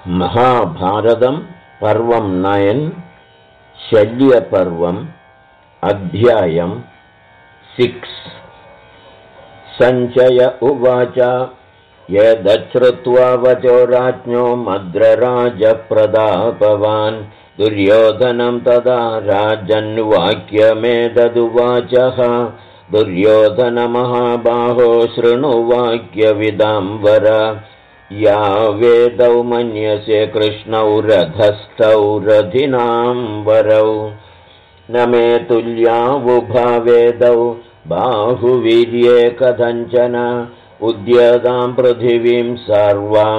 महाभारतं पर्वं 9 शल्यपर्वम् अध्यायं 6 सञ्जय उवाच यदश्रुत्वा वचो राज्ञो मद्रराजप्रतापवान् दुर्योधनं तदा राजन्वाक्यमेतदुवाचः दुर्योधनमहाबाहो शृणु वाक्यविदाम्बर या वेदौ मन्यसे कृष्णौ रथस्थौ रथिनां वरौ न मे तुल्यावुभा वेदौ बाहुवीर्ये कथञ्चन उद्यतां पृथिवीं सर्वां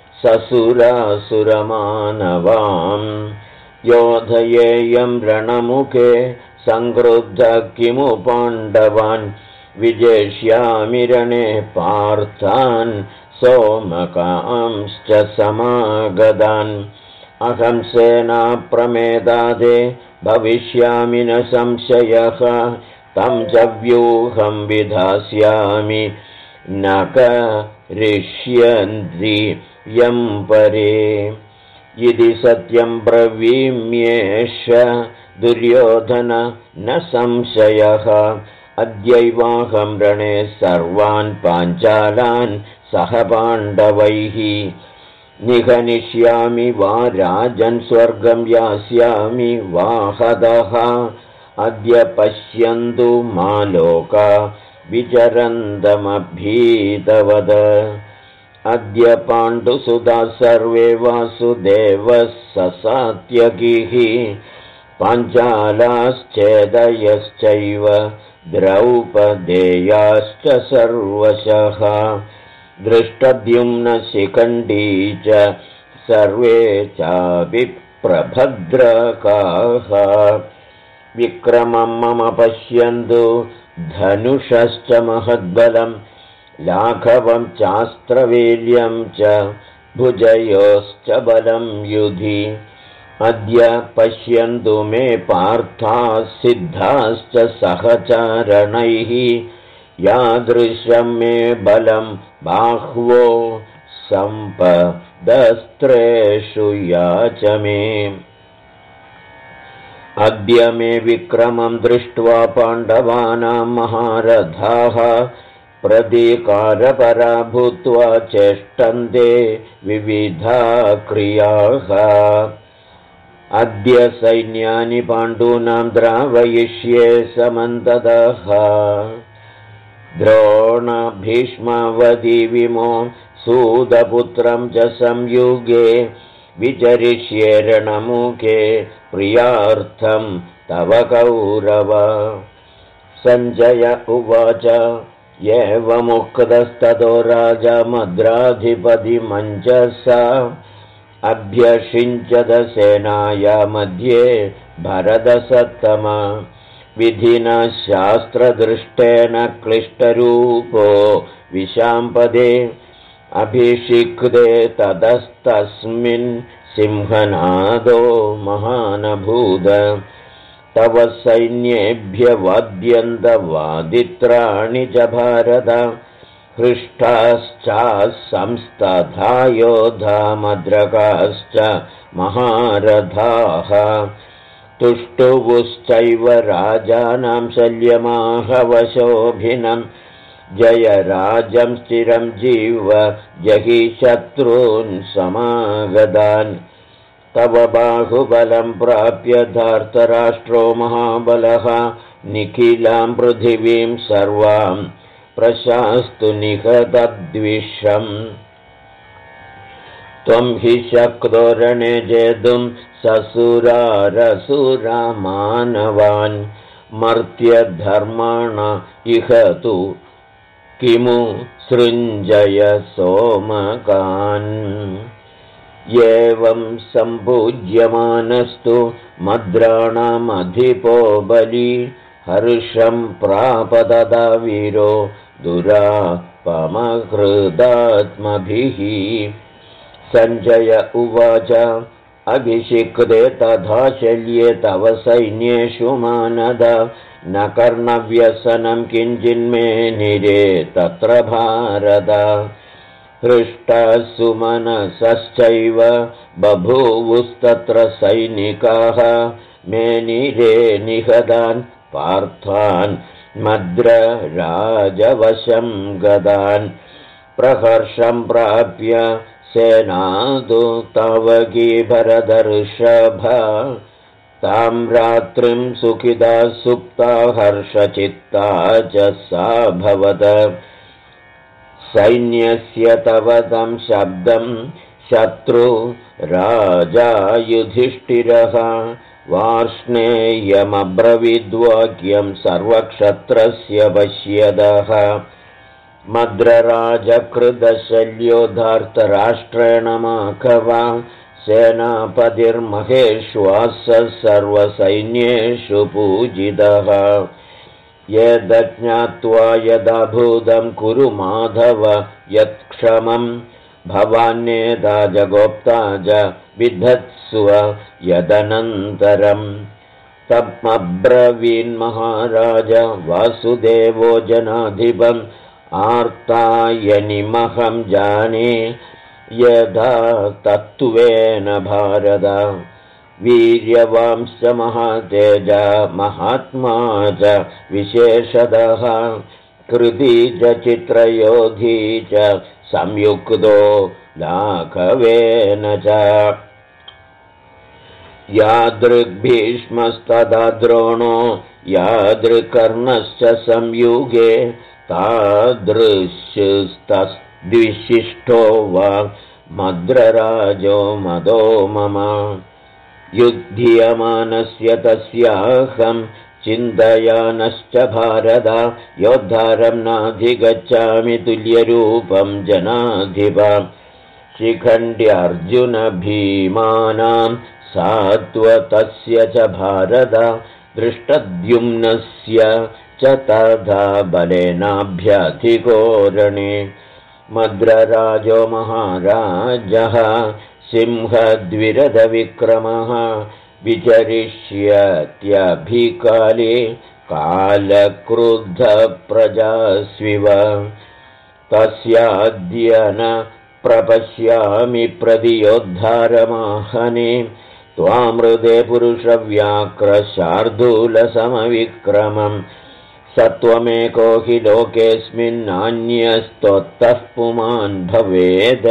ससुरासुरमानवां योधयेयं रणमुखे संक्रुद्धः किमु पाण्डवान् विजेष्यामि रणे पार्थान् सोमकांश्च समागतान् अहं सेनाप्रमेदादे भविष्यामि न संशयः तं च व्यूहं विधास्यामि न करिष्यन्ति यं परे इति सत्यं ब्रवीम्येष दुर्योधन न संशयः अद्यैवाहं रणे सर्वान् पाञ्चालान् सह पाण्डवैः निघनिष्यामि वा राजन् स्वर्गं यास्यामि वा हतः अद्य पश्यन्तु मा लोका विचरन्तमभीतवद अद्य पाण्डुसुता सर्वे वासुदेवः ससात्यकिः पाञ्चालाश्चेदयश्चैव द्रौपदेयाश्च सर्वशः दृष्टद्युम्न शिखण्डी च सर्वे चापि प्रभद्रकाः विक्रमं मम पश्यन्तु धनुषश्च महद्बलं लाघवं चास्त्रवीर्यं च भुजयोश्च बलं युधि अद्य पश्यन्तु मे पार्थाः सिद्धाश्च सहचारणैः यादृशं मे बलं बाह्वो सम्पदस्त्रेषु याच मे अद्य मे विक्रमं दृष्ट्वा पाण्डवानां महारथाः प्रतीकारपरा भूत्वा चेष्टन्ते विविधा क्रियाः अद्य सैन्यानि पाण्डूनां द्रावयिष्ये समन्ततः द्रोण भीष्मावधि विमो सूतपुत्रं च संयुगे विचरिष्ये रणमुखे प्रियार्थं तव कौरव सञ्जय उवाच एवमुक्तस्ततो राजा मद्राधिपतिमञ्चसा अभ्यषिञ्चद सेनाया मध्ये भरतसत्तम विधिना शास्त्रदृष्टेन क्लिष्टरूपो विशाम्पदे अभिषिक्ते ततस्तस्मिन् सिंहनादो महानभूत तव सैन्येभ्य वाद्यन्तवादित्राणि च भारत हृष्टाश्चासंस्तथा योधा मद्रकाश्च महारथाः तुष्टुवुश्चैव राजानां शल्यमाहवशोभिनं जयराजं स्थिरं जीव जहि शत्रून् समागतान् तव बाहुबलं प्राप्य धार्तराष्ट्रो महाबलः निखिलां पृथिवीं सर्वां प्रशास्तु निहतद्विषम् त्वं हि शक्तो रणे जेतुं ससुरारसुरमानवान् मर्त्यधर्माण इह तु किमु सृञ्जय सोमकान् एवं सम्पूज्यमानस्तु मद्राणामधिपो बली हर्षं प्राप तदा वीरो दुरापमकृदात्मभिः सञ्जय उवाच अभिषिक्ते तथा शल्ये तव सैन्येषु मानद न कर्णव्यसनं किञ्चिन्मे निरे तत्र भारत हृष्टाः सुमनसश्चैव बभूवुस्तत्र सैनिकाः मेनिरे निहतान् पार्थान् मद्रराजवशं गदान् प्रहर्षं प्राप्य सेनादु तावकी भरदर्षभा तां रात्रिं सुखिदा सुप्ता हर्षचित्ता च सा भवद सैन्यस्य तव तं शब्दं शत्रु राजा युधिष्ठिरः वार्ष्णेयमब्रवीद्वाक्यं सर्वक्षत्रस्य पश्यदः मद्रराजकृतशल्यो धार्तराष्ट्रेण माघवा सेनापतिर्महेश्वासः सर्वसैन्येषु पूजितः यद्ज्ञात्वा यदा भूतं कुरु माधव यत्क्षमं भवान्नेता जगोप्ता च विधत्स्व यदनन्तरं तमब्रवीन्महाराज वासुदेवो जनाधिपम् आर्तायनिमहं जाने यदा तत्त्वेन भारत वीर्यवांश्च महातेजा महात्मा च विशेषतः कृती च चित्रयोधी च संयुक्तो लाघवेन च यादृग्भीष्मस्तदा द्रोणो यादृकर्णश्च संयुगे तादृशस्तद्विशिष्टो वा मद्रराजो मदो मम युध्यमानस्य तस्याहं चिन्तयानश्च भारत योद्धारं नाधिगच्छामि तुल्यरूपं जनाधिप शिखण्ड्यर्जुनभीमानां सात्वतस्य च भारत दृष्टद्युम्नस्य च तथा बलेनाभ्यधिकोरणे मद्रराजो महाराजः सिंहद्विरधविक्रमः विचरिष्यत्यभिकाले कालक्रुद्धप्रजास्विव तस्याद्य न प्रपश्यामि प्रतियोद्धारमाहने त्वामृते पुरुषव्याघ्रशार्दूलसमविक्रमम् सत्वमेको हि लोकेऽस्मिन्नान्यस्तोत्तः पुमान् भवेत्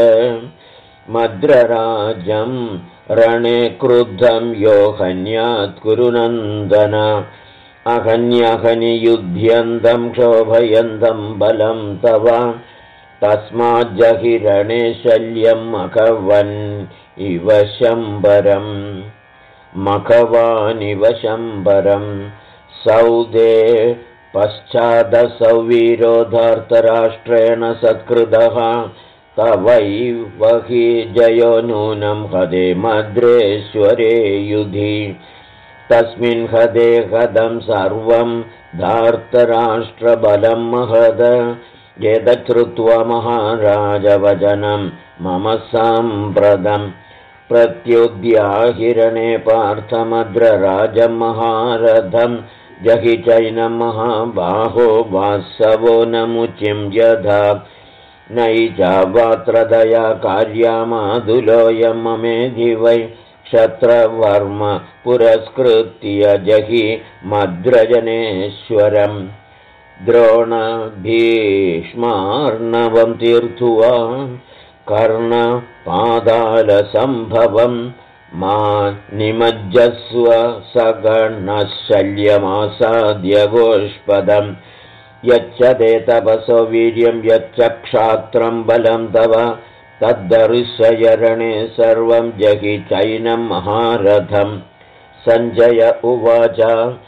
मद्रराजं रणे क्रुद्धं यो हन्यात् कुरु नन्दन अहन्यहनि युध्यन्तं क्षोभयन्तं बलं तव तस्माज्जहिरणे शल्यं मघवन् इव शम्बरम् मघवानिव शम्बरम् सौदे पश्चादसौ वीरो धार्तराष्ट्रेण सत्कृतः तवैव हि जयो नूनं हदे मद्रेश्वरे युधि तस्मिन् हदे हदं सर्वं धार्तराष्ट्रबलं महद एतच्छ्रुत्वा महाराजवचनं मम साम्प्रतं प्रत्युद्याहिरणे पार्थमद्रराजं महारथं जहि चैनं महाबाहो वासवो नमुचिं यथा नैजावात्रदया कार्यामादुलोऽयं ममेधि वै क्षत्रवर्म पुरस्कृत्य जहि मद्रजनेश्वरम् द्रोणभीष्मार्णवं तीर्थुवा कर्णपादालसम्भवं मा निमज्जस्व सगणशल्यमासाद्य गोष्पदम् यच्चदे तपसो वीर्यं यच्च क्षात्रं बलं तव तद्दर्शयरणे सर्वं जहि चैनं महारथं सञ्जय उवाच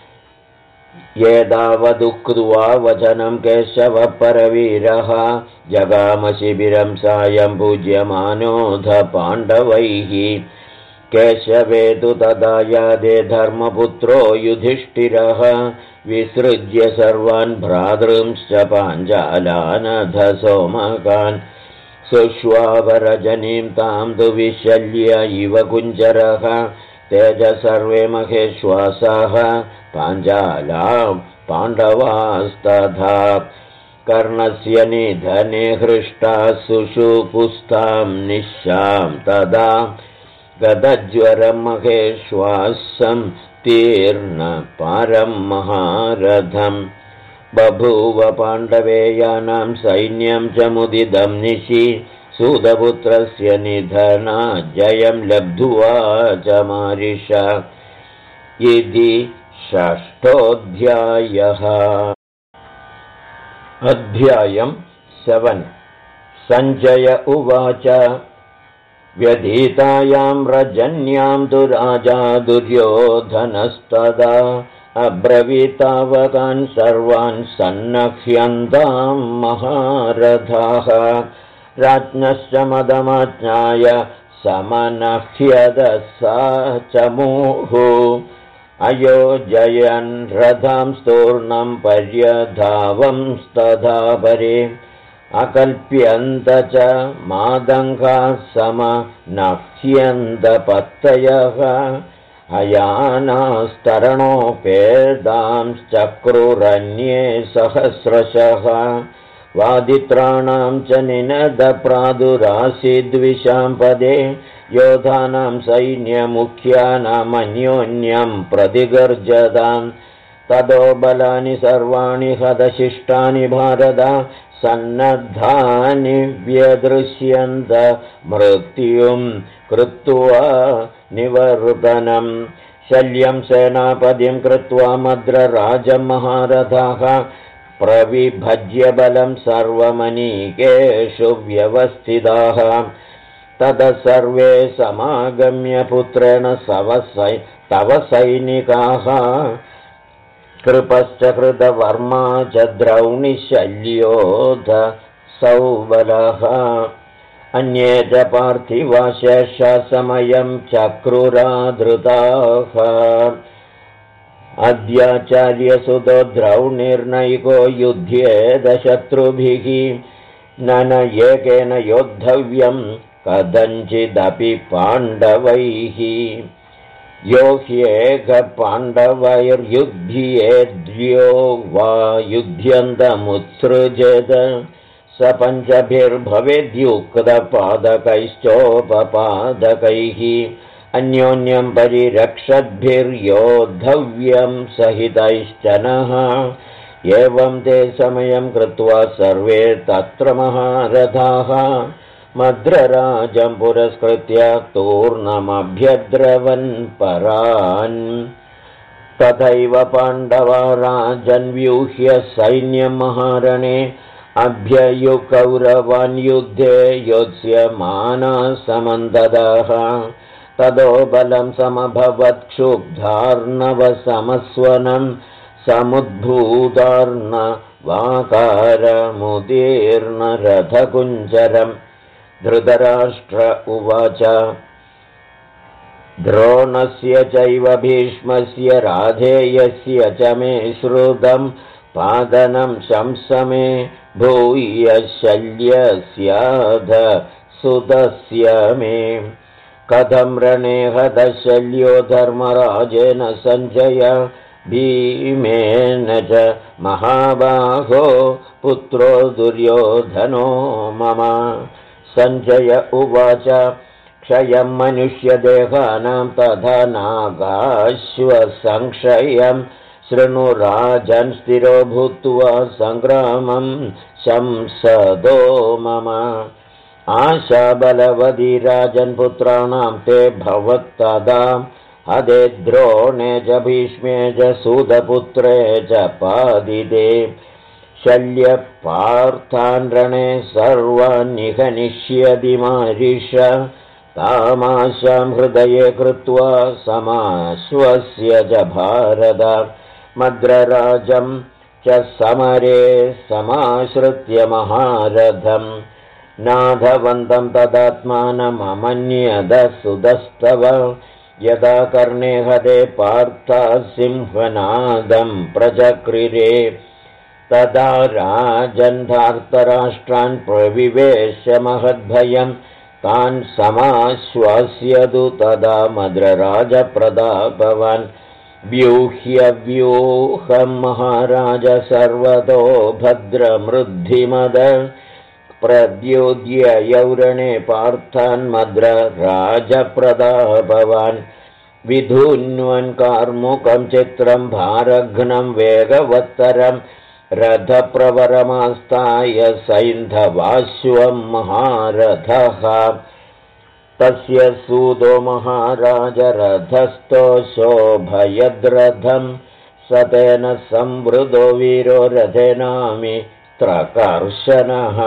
एतावदुक्त्वा वचनं केशवः परवीरः जगामशिबिरं सायं पूज्यमानोऽथ पाण्डवैः केशवे तु तदा यादे धर्मपुत्रो युधिष्ठिरः विसृज्य सर्वान् भ्रातॄंश्च पाञ्चालानध सोमकान् सुष्वावरजनीं तां तु विशल्य इव कुञ्जरः तेज सर्वे महेश्वासाः पाञ्चालां पाण्डवास्तथा कर्णस्य निधने हृष्टा सुषुपुस्तां निश्यां तदा गदज्वरं महेश्वासं तीर्ण पारं महारथम् बभूव पाण्डवेयानां सैन्यं च मुदिदं निशि सूतपुत्रस्य निधना जयं लब्ध्वा च मारिषा इति षष्ठोऽध्यायः। अध्यायं 7 सञ्जय उवाच व्यधीतायां रजन्यां तु राजा दुर्योधनस्तदा अब्रवीतावकान् सर्वान् सन्नह्यन्तां महारथाः राज्ञश्च मदमाज्ञाय समनह्यदसा चमूः अयोजयन् रथां स्तूर्णं पर्यधावंस्तथा परे अकल्प्यन्त च मादङ्गाः समनह्यन्तपत्तयः हयानास्तरणोपेदांश्चक्रुरन्ये सहस्रशः वादित्राणां च निनदप्रादुरासीद्विषां पदे योधानां सैन्यमुख्यानामन्योन्यं प्रतिगर्जतां ततो बलानि सर्वाणि हतशिष्टानि भारत सन्नद्धानि व्यदृश्यन्त मृत्युं कृत्वा निवर्तनं शल्यं सेनापतिं कृत्वा मद्रराजं महारथाः प्रविभज्य बलं सर्वमनीकेषु व्यवस्थिताः ततः सर्वे समागम्य पुत्रेण तव सैनिकाः कृपश्च कृतवर्मा च द्रौणिशल्योऽथ सौबलः अन्ये च पार्थिवा शेषा समयं चक्रुराधृताः अद्याचार्यसुतो द्रौणिर्नैको युध्येद शत्रुभिः न एकेन योद्धव्यं कथञ्चिदपि पाण्डवैः यो ह्येकपाण्डवैर्युध्येद्यो वा युध्यन्तमुत्सृजेत स पञ्चभिर्भवेद्युक्तपादकैश्चोपपादकैः अन्योन्यं परिरक्षद्भिर्योद्धव्यं सहितैश्चनः एवं ते समयं कृत्वा सर्वे तत्र महारथाः मद्रराजं पुरस्कृत्य तूर्णमभ्यद्रवन् परान् तथैव पाण्डवा राजन्व्यूह्य सैन्यं महारणे अभ्ययुकौरवान् युद्धे योत्स्यमानाः समन्ततः ततो बलं समभवत्क्षुब्धार्णवसमस्वनं समुद्भूतार्णवाकारमुदीर्णरथकुञ्जरम् धृतराष्ट्र उवाच द्रोणस्य चैव भीष्मस्य राधेयस्य च मे श्रुतं पादनं शंसमे भूय शल्यस्याध सुतस्य मे कथं रणे हतशल्यो धर्मराजेन सञ्जय भीमेन च महाबाहो पुत्रो दुर्योधनो मम सञ्जय उवाच क्षयं मनुष्यदेहानां तथा नागाश्वसंक्षयं शृणु राजन् स्थिरो भूत्वा सङ्ग्रामं शंसदो मम आशाबलवती राजन्पुत्राणां ते भवत्तदा हदे द्रोणे च भीष्मे च सूतपुत्रे च पादिते शल्यपार्थान् रणे सर्वान् निहनिष्यति मारिष तामाशां हृदये कृत्वा समाश्वस्य च भारत मद्रराजं च समरे समाश्रित्य महारथम् नाथवन्तं तदात्मानममन्यदसुदस्तव यदा कर्णे हदे पार्था सिंहनादं प्रचक्रिरे तदा राजन्धार्तराष्ट्रान् प्रविवेश्य महद्भयं तान् समाश्वास्यतु तदा मद्रराजप्रतापवान् व्यूह्यव्यूहं महाराज सर्वतो भद्रमृद्धिमद प्रद्योद्य यौरणे पार्थान्मद्र राजप्रतापवान् विधुन्वन् कार्मुकं चित्रं भारघ्नं वेगवत्तरं रथप्रवरमास्ताय सैन्धवाश्वं महारथः तस्य सूदो महाराज रथस्थो शोभयद्रथं स तेन संवृतो वीरो रथेनामि त्रकर्षणः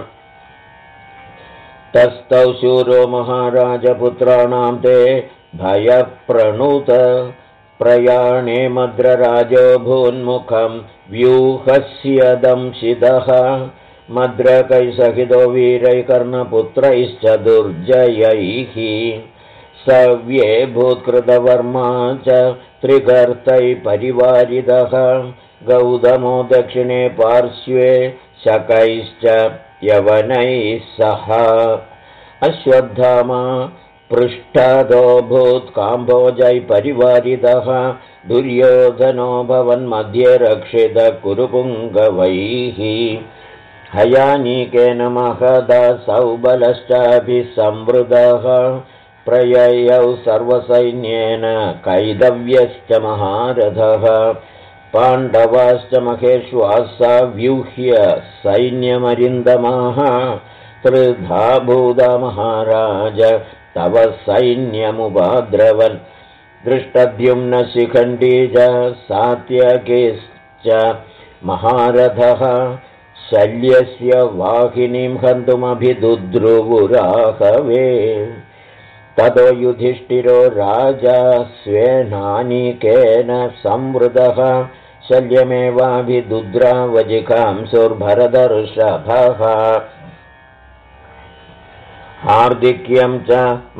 तस्थौ शूरो महाराजपुत्राणां ते भयप्रणुत प्रयाणे मद्रराजो भून्मुखं व्यूहस्य दंशितः मद्रकैसहितो वीरैकर्णपुत्रैश्च दुर्जयैः सव्ये भूत्कृतवर्मा च त्रिगर्तैः परिवारितः गौतमो दक्षिणे पार्श्वे शकैश्च यवनैः सह अश्वत्थामा पृष्ठतो भूत्काम्भोजैः परिवारितः दुर्योधनो भवन्मध्ये रक्षितः कुरुपुङ्गवैः हयानीकेन महदा सौबलश्चापि संवृतः प्रययौ सर्वसैन्येन कैदव्यश्च महारथः पाण्डवाश्च महेश्वासा व्यूह्य सैन्यमरिन्दमाः त्रिधा भूता महाराज तव सैन्यमुपाद्रवन् दृष्टद्युम्न शिखण्डी च सात्यकीश्च महारथः शल्यस्य वाहिनीं हन्तुमभिदुद्रुवुराहवे ततो युधिष्ठिरो राजा स्वेनानीकेन संवृतः शल्यमेवाभिदुद्रावजिकांसुर्भरतर्षभः हार्दिक्यं च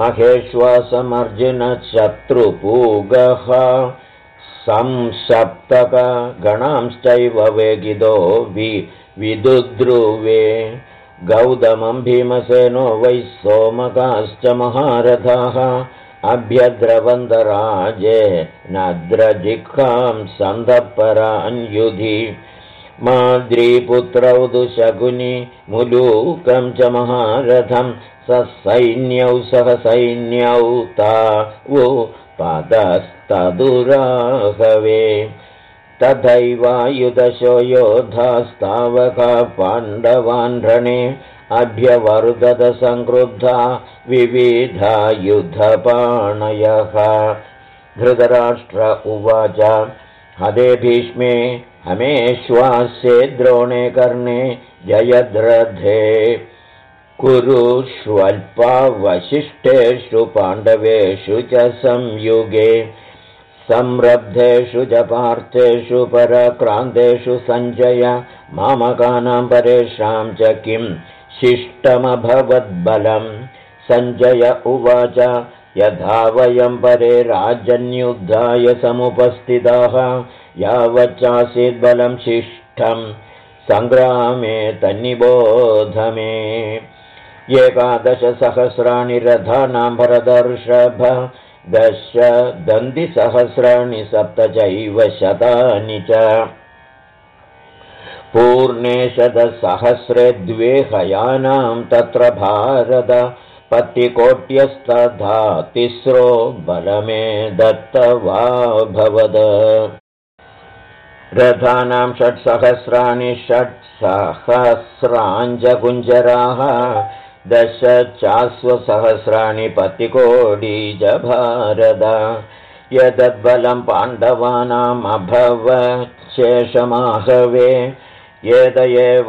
महेश्वासमर्जुनशत्रुपूगः संसप्तकगणांश्चैव वेगिदो विदुद्रुवे गौतमं भीमसेनो वै सोमकाश्च महारथाः अभ्यद्रवन्तराजे नद्रजिह्वां सन्धपरान् युधि माद्रीपुत्रौ दुशकुनि मुलूकं च महारथं ससैन्यौ सह सैन्यौ तावो पदस्तदुराहवे तथैवायुधशो योधास्तावका पाण्डवान् रणे अभ्यवर्धत संक्रुद्धा विविधा युद्धपाणयः धृतराष्ट्र उवाच हदे भीष्मे हमेश्वास्ये द्रोणे कर्णे जयद्रथे कुरुष्वल्पावशिष्टेषु पाण्डवेषु च संयुगे संरब्धेषु च पार्थेषु पराक्रान्तेषु सञ्जय मामकानां परेषां च किं शिष्टमभवद्बलं सञ्जय उवाच यथा वयं परे राजन्युद्धाय समुपस्थिताः यावच्चासीद्बलं शिष्टं सङ्ग्रामे तन्निबोध मे 11,000 रथानां भरतर्षभ 10 दन्तिसहस्राणि 7 चैव शतानि च पूर्णे 100,000 2 हयानां तत्र भारत पत्तिकोट्यस्तथा 3 बलमे दत्तवा भवद रथानां 6,000 6,000 10 चाश्वसहस्राणि पत्तिकोडीज भारत यदद्बलं पाण्डवानाम् अभवच्छेषमाहवे एत एव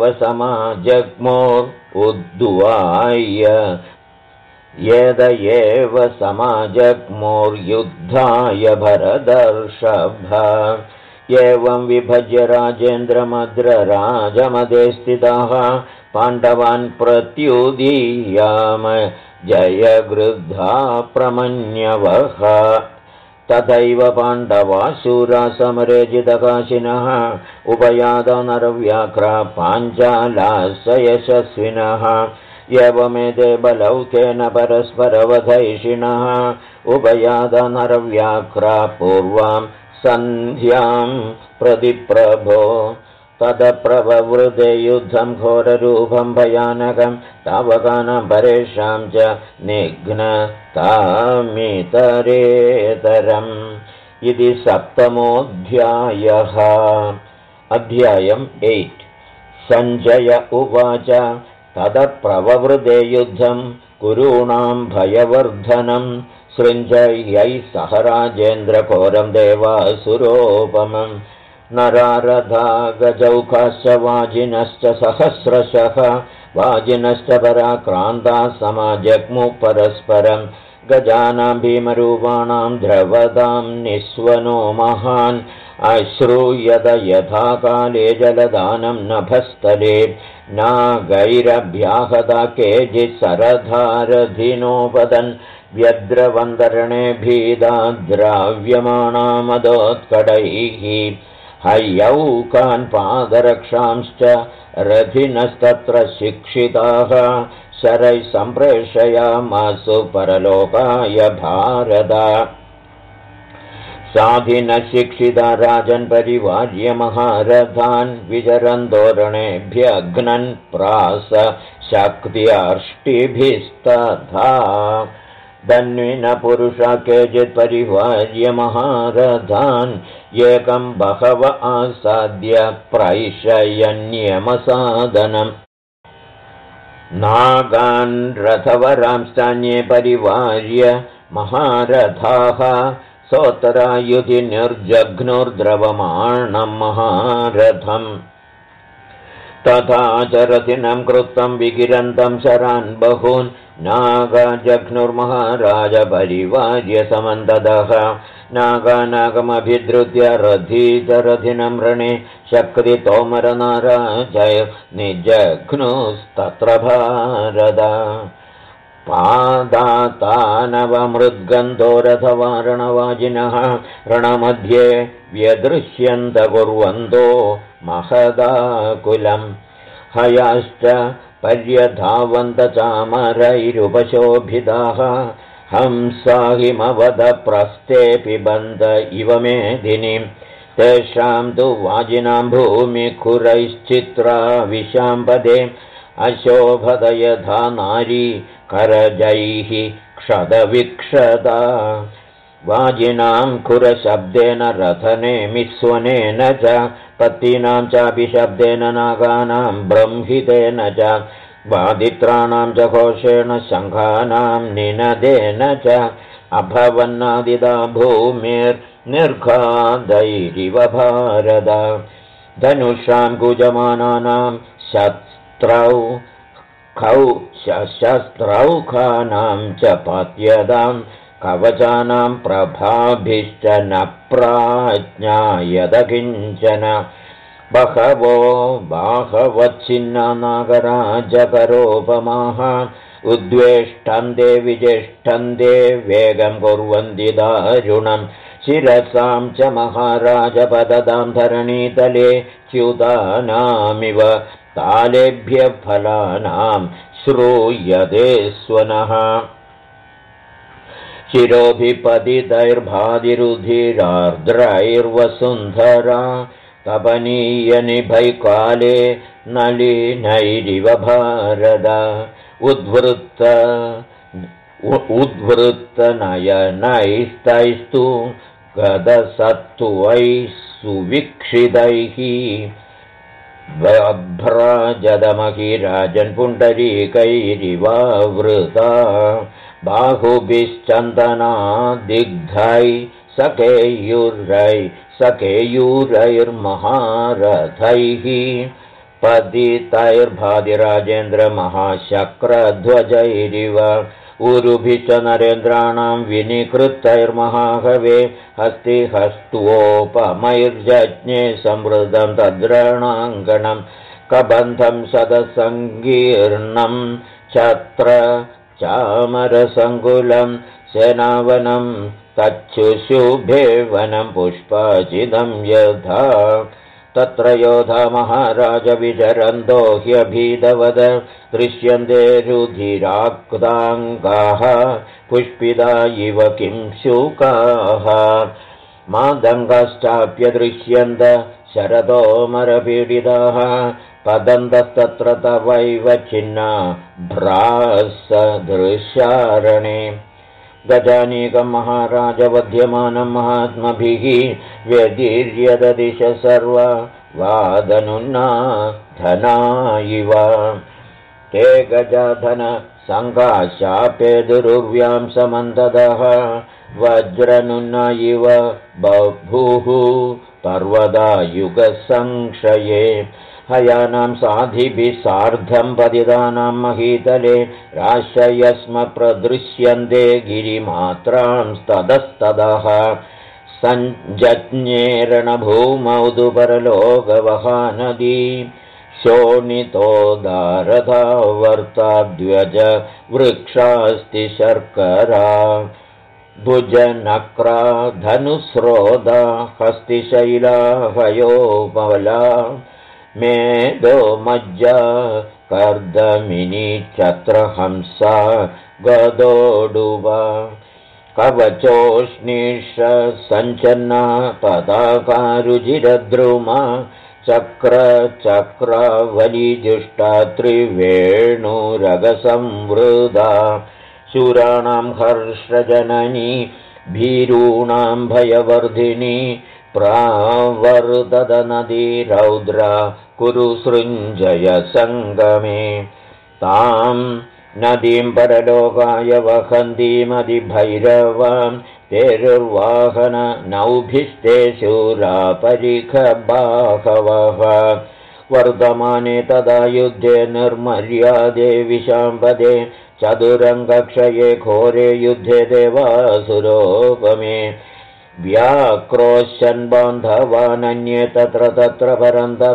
समाजग्मोर्युद्धाय भरतर्षभ एवं विभज्य राजेन्द्रमद्रराजमदे स्थिताः पाण्डवान् प्रत्युदीयाम जयगृद्धा प्रमन्यवः तथैव पाण्डवा शूरा समरे जितकाशिनः उपयाता नरव्याघ्रा पाञ्चालाश्च यशस्विनः एवमेते बलौकेन परस्परवधैषिणः उपयाता नरव्याघ्रा पूर्वां सन्ध्यां प्रतिप्रभो तदप्रववृते युद्धं घोररूपं भयानकं तावकानां परेषां च निघ्नतामितरेतरम् इति 7मोऽध्यायः। अध्यायम् 8। सञ्जय उवाच तदप्रववृते युद्धं कुरूणां भयवर्धनं सृञ्जयै सह राजेन्द्रघोरं देवासुरोपमम् नरारथा गजौखाश्च वाजिनश्च सहस्रशः वाजिनश्च पराक्रान्ताः समाजग्मुः परस्परम् गजानां भीमरूपाणां द्रवतां निःस्वनो महान् अश्रूयत यथा काले जलदानं नभस्थले नागैरभ्याहता केचित् सरधारधिनोपदन् व्यद्रवन्तरणे भीदा द्राव्यमाणामदोत्कटैः हयौकान् पादरक्षांश्च रथिनस्तत्र शिक्षिताः शरैः सम्प्रेषयामासु परलोकाय भारत साधिनशिक्षिता राजन् परिवार्य महारथान् विचरन्तोरणेभ्यघ्नन् प्रास शक्त्यार्ष्टिभिस्तथा धन्विनपुरुषा केचित् परिवार्य महारथान् एकं बहव आसाद्य प्रैषयन्यमसादनम् नागान् रथवरांश्चान्ये परिवार्य महारथाः सोत्तरायुधि निर्जघ्नुर्द्रवमाणं महारथम् तथा च रथिनं कृतं विगिरन्तं शरान् बहून् नागाजघ्नुर्महाराज परिवार्य समन्ततः नागानागमभिधृत्य रथीतरथिनं रणे शक्तितोमरनाराजैर्निजघ्नुस्तत्र भारत पादातानवमृद्गन्धो रथवारणवाजिनः रणमध्ये व्यदृश्यन्त कुर्वन्तो महदाकुलम् हयाश्च पर्यधावन्तचामरैरुपशोभिताः हंसा हिमवदप्रस्थे पिबन्त इव मेदिनीं तेषां तु वाजिनां भूमिखुरैश्चित्रा विशाम्पदे अशोभत यथा नारी करजैः क्षतविक्षता वाजिनां खुरशब्देन रथनेमिस्वनेन च पत्तीनां चापि शब्देन नागानां ब्रह्मितेन च वादित्राणां च घोषेण शङ्खानां निनदेन च अभवन्नादिदा भूमिर्निर्घादैरिव भारत धनुषां कुजमानानां शस्त्रौखानां च पात्यदां कवचानां प्रभाभिश्च न प्राज्ञायत किञ्चन बहवो बाहवच्छिन्ना नागराजकरोपमाः उद्वेष्टन्ते विजेष्टन्ते वेगं कुर्वन्ति दारुणं शिरसां च महाराजपददां धरणीतले च्युतानामिव तालेभ्य फलानां श्रूयते स्वनः शिरोभिपतितैर्भादिरुधिरार्द्रैर्वसुन्धरा तपनीयनिभैकाले नलिनैरिव भारत उद्वृत्तनयनैस्तैस्तु गदसत्त्वैः सुवीक्षितैः भ्राजदमहिराजन् पुण्डरीकैरिवावृता बाहुभिश्चन्दनादिग्धैः सकेयूरैर्महारथैः पतितैर्भादिराजेन्द्रमहाशक्रध्वजैरिव उरुभिश्च नरेन्द्राणां विनिकृतैर्महाहवे हस्तिहस्त्वोपमैर्जज्ञे संवृतं तद्रणाङ्गणं कबन्धं सदसङ्कीर्णं छत्र चामरसङ्कुलं सेनावनं तच्छुशुभे वनं पुष्पाचिदं यथा तत्र योधा महाराज विचरन्तो ह्यभीतवद दृश्यन्ते रुधिराक्ताङ्गाः पुष्पिता इव किं शुकाः मादङ्गाश्चाप्यदृश्यन्त शरदोमरपीडिताः पतन्तस्तत्र तवैव छिन्ना भ्रासदृशारणे गजानीकं महाराजवध्यमानं महात्मभिः व्यदीर्यददिश सर्व वादनुन्ना धना इव ते गजाधन सङ्गाशापेदुरुव्यां समन्तदः वज्रनुन्ना इव बभूः पर्वदायुगसंक्षये हयानां साधिभिः सार्धं पतितानां महीतले राशयस्म प्रदृश्यन्ते गिरिमात्रांस्ततस्ततः सञ्जज्ञेरणभूमौ तु परलोकवहा नदी शोणितोदारथा वर्ताद्व्यज वृक्षास्ति शर्करा भुजनक्रा धनुस्रोदा हस्तिशैला हयोपला मेदो मज्जा कर्दमिनी छत्रहंसा गदोडुवा कवचोष्णीष सञ्चन्ना पताकारुजिरद्रुमा चक्रवलिजुष्टा त्रिवेणुरगसंवृदा शूराणां हर्षजननी भीरूणां भयवर्धिनी प्रावर्तदनदी रौद्रा कुरु सृञ्जय सङ्गमे तां नदीं परलोकाय वहन्तीमधिभैरवां तेरुर्वाहन नौभिस्ते शूरा परिखबाहवः वर्धमाने तदा युद्धे निर्मर्यादे विशाम्पदे चतुरङ्गक्षये घोरे युद्धे देवासुरोपमे व्याक्रोशन् बान्धवानन्ये तत्र परन्तव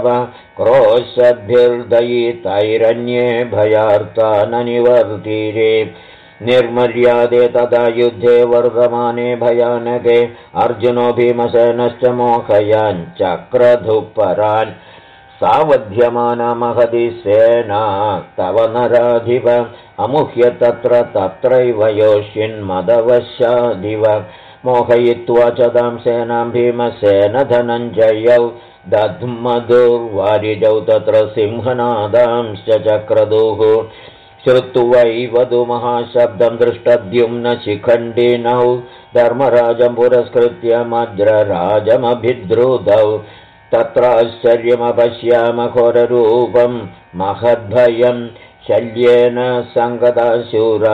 क्रोशद्भिर्दयितैरन्ये भयार्ता न निवर्तिरे निर्मर्यादे तदा युद्धे वर्धमाने भयानके अर्जुनो भीमसेनश्च मोहयान् चक्रधुपरान् सावध्यमाना महती सेना तव नराधिप अमुह्य तत्रैव योष्यन्मदवशादिव मोहयित्वा च तां सेनां भीमसेन धनञ्जयौ दध्मदुर्वारिजौ तत्र सिंहनादांश्च चक्रदुः श्रुत्वैवधु महाशब्दं दृष्टद्युम्न शिखण्डिनौ धर्मराजं पुरस्कृत्य मद्रराजमभिद्रुतौ तत्राश्चर्यमपश्याम घोररूपं महद्भयं शल्येन सङ्गताशूरा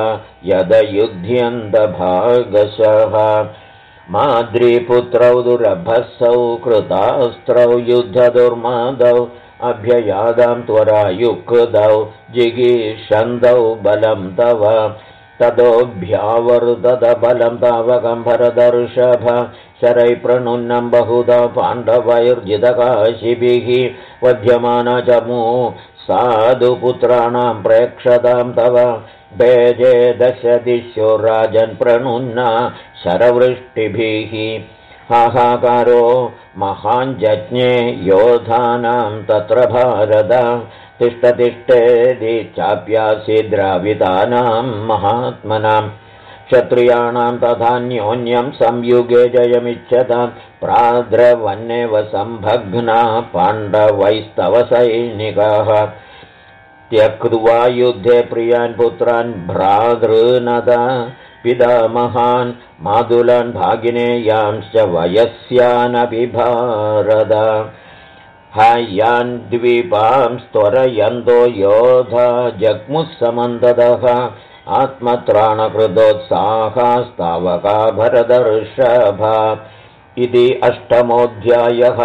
यदयुध्यन्तभागशः माद्रीपुत्रौ दुरभसौ कृतास्त्रौ युद्धदुर्मादौ अभ्ययादां त्वरायुक्तौ जिगीषन्तौ बलं तव ततोऽभ्यावर्तत बलं तावकं भरतर्षभ शरै प्रणुन्नं बहुधा पाण्डवैर्जितकाशिभिः वध्यमाना चमू साधुपुत्राणां प्रेक्षतां तव बेजे दशदिशो राजन् प्रणुन्ना शरवृष्टिभिः हाहाकारो महाञ्जज्ञे योधानां तत्र भारत तिष्ठतिष्ठेदि चाप्यासि द्रावितानां महात्मनां क्षत्रियाणां तथान्योन्यं संयुगे जयमिच्छतां प्राद्रवन्नेव सम्भग्ना पाण्डवैस्तव सैनिकाः त्यक्त्वा युद्धे प्रियान् पुत्रान् भ्रातॄनदा पितामहान् मातुलान् भागिनेयांश्च वयस्यानपि भारत हयान् द्वीपां स्तोरयन्तो योधा जग्मुः समन्ततः आत्मत्राणकृतोत्साहास्तावका भरतर्षभा इति अष्टमोऽध्यायः।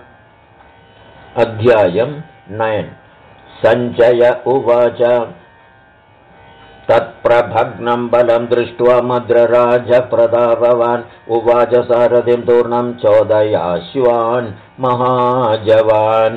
अध्यायं 9। सञ्जय उवाच तत्प्रभग्नं बलं दृष्ट्वा मद्रराजप्रतापवान् उवाच सारथिं तूर्णं चोदयाश्वान् महाजवान्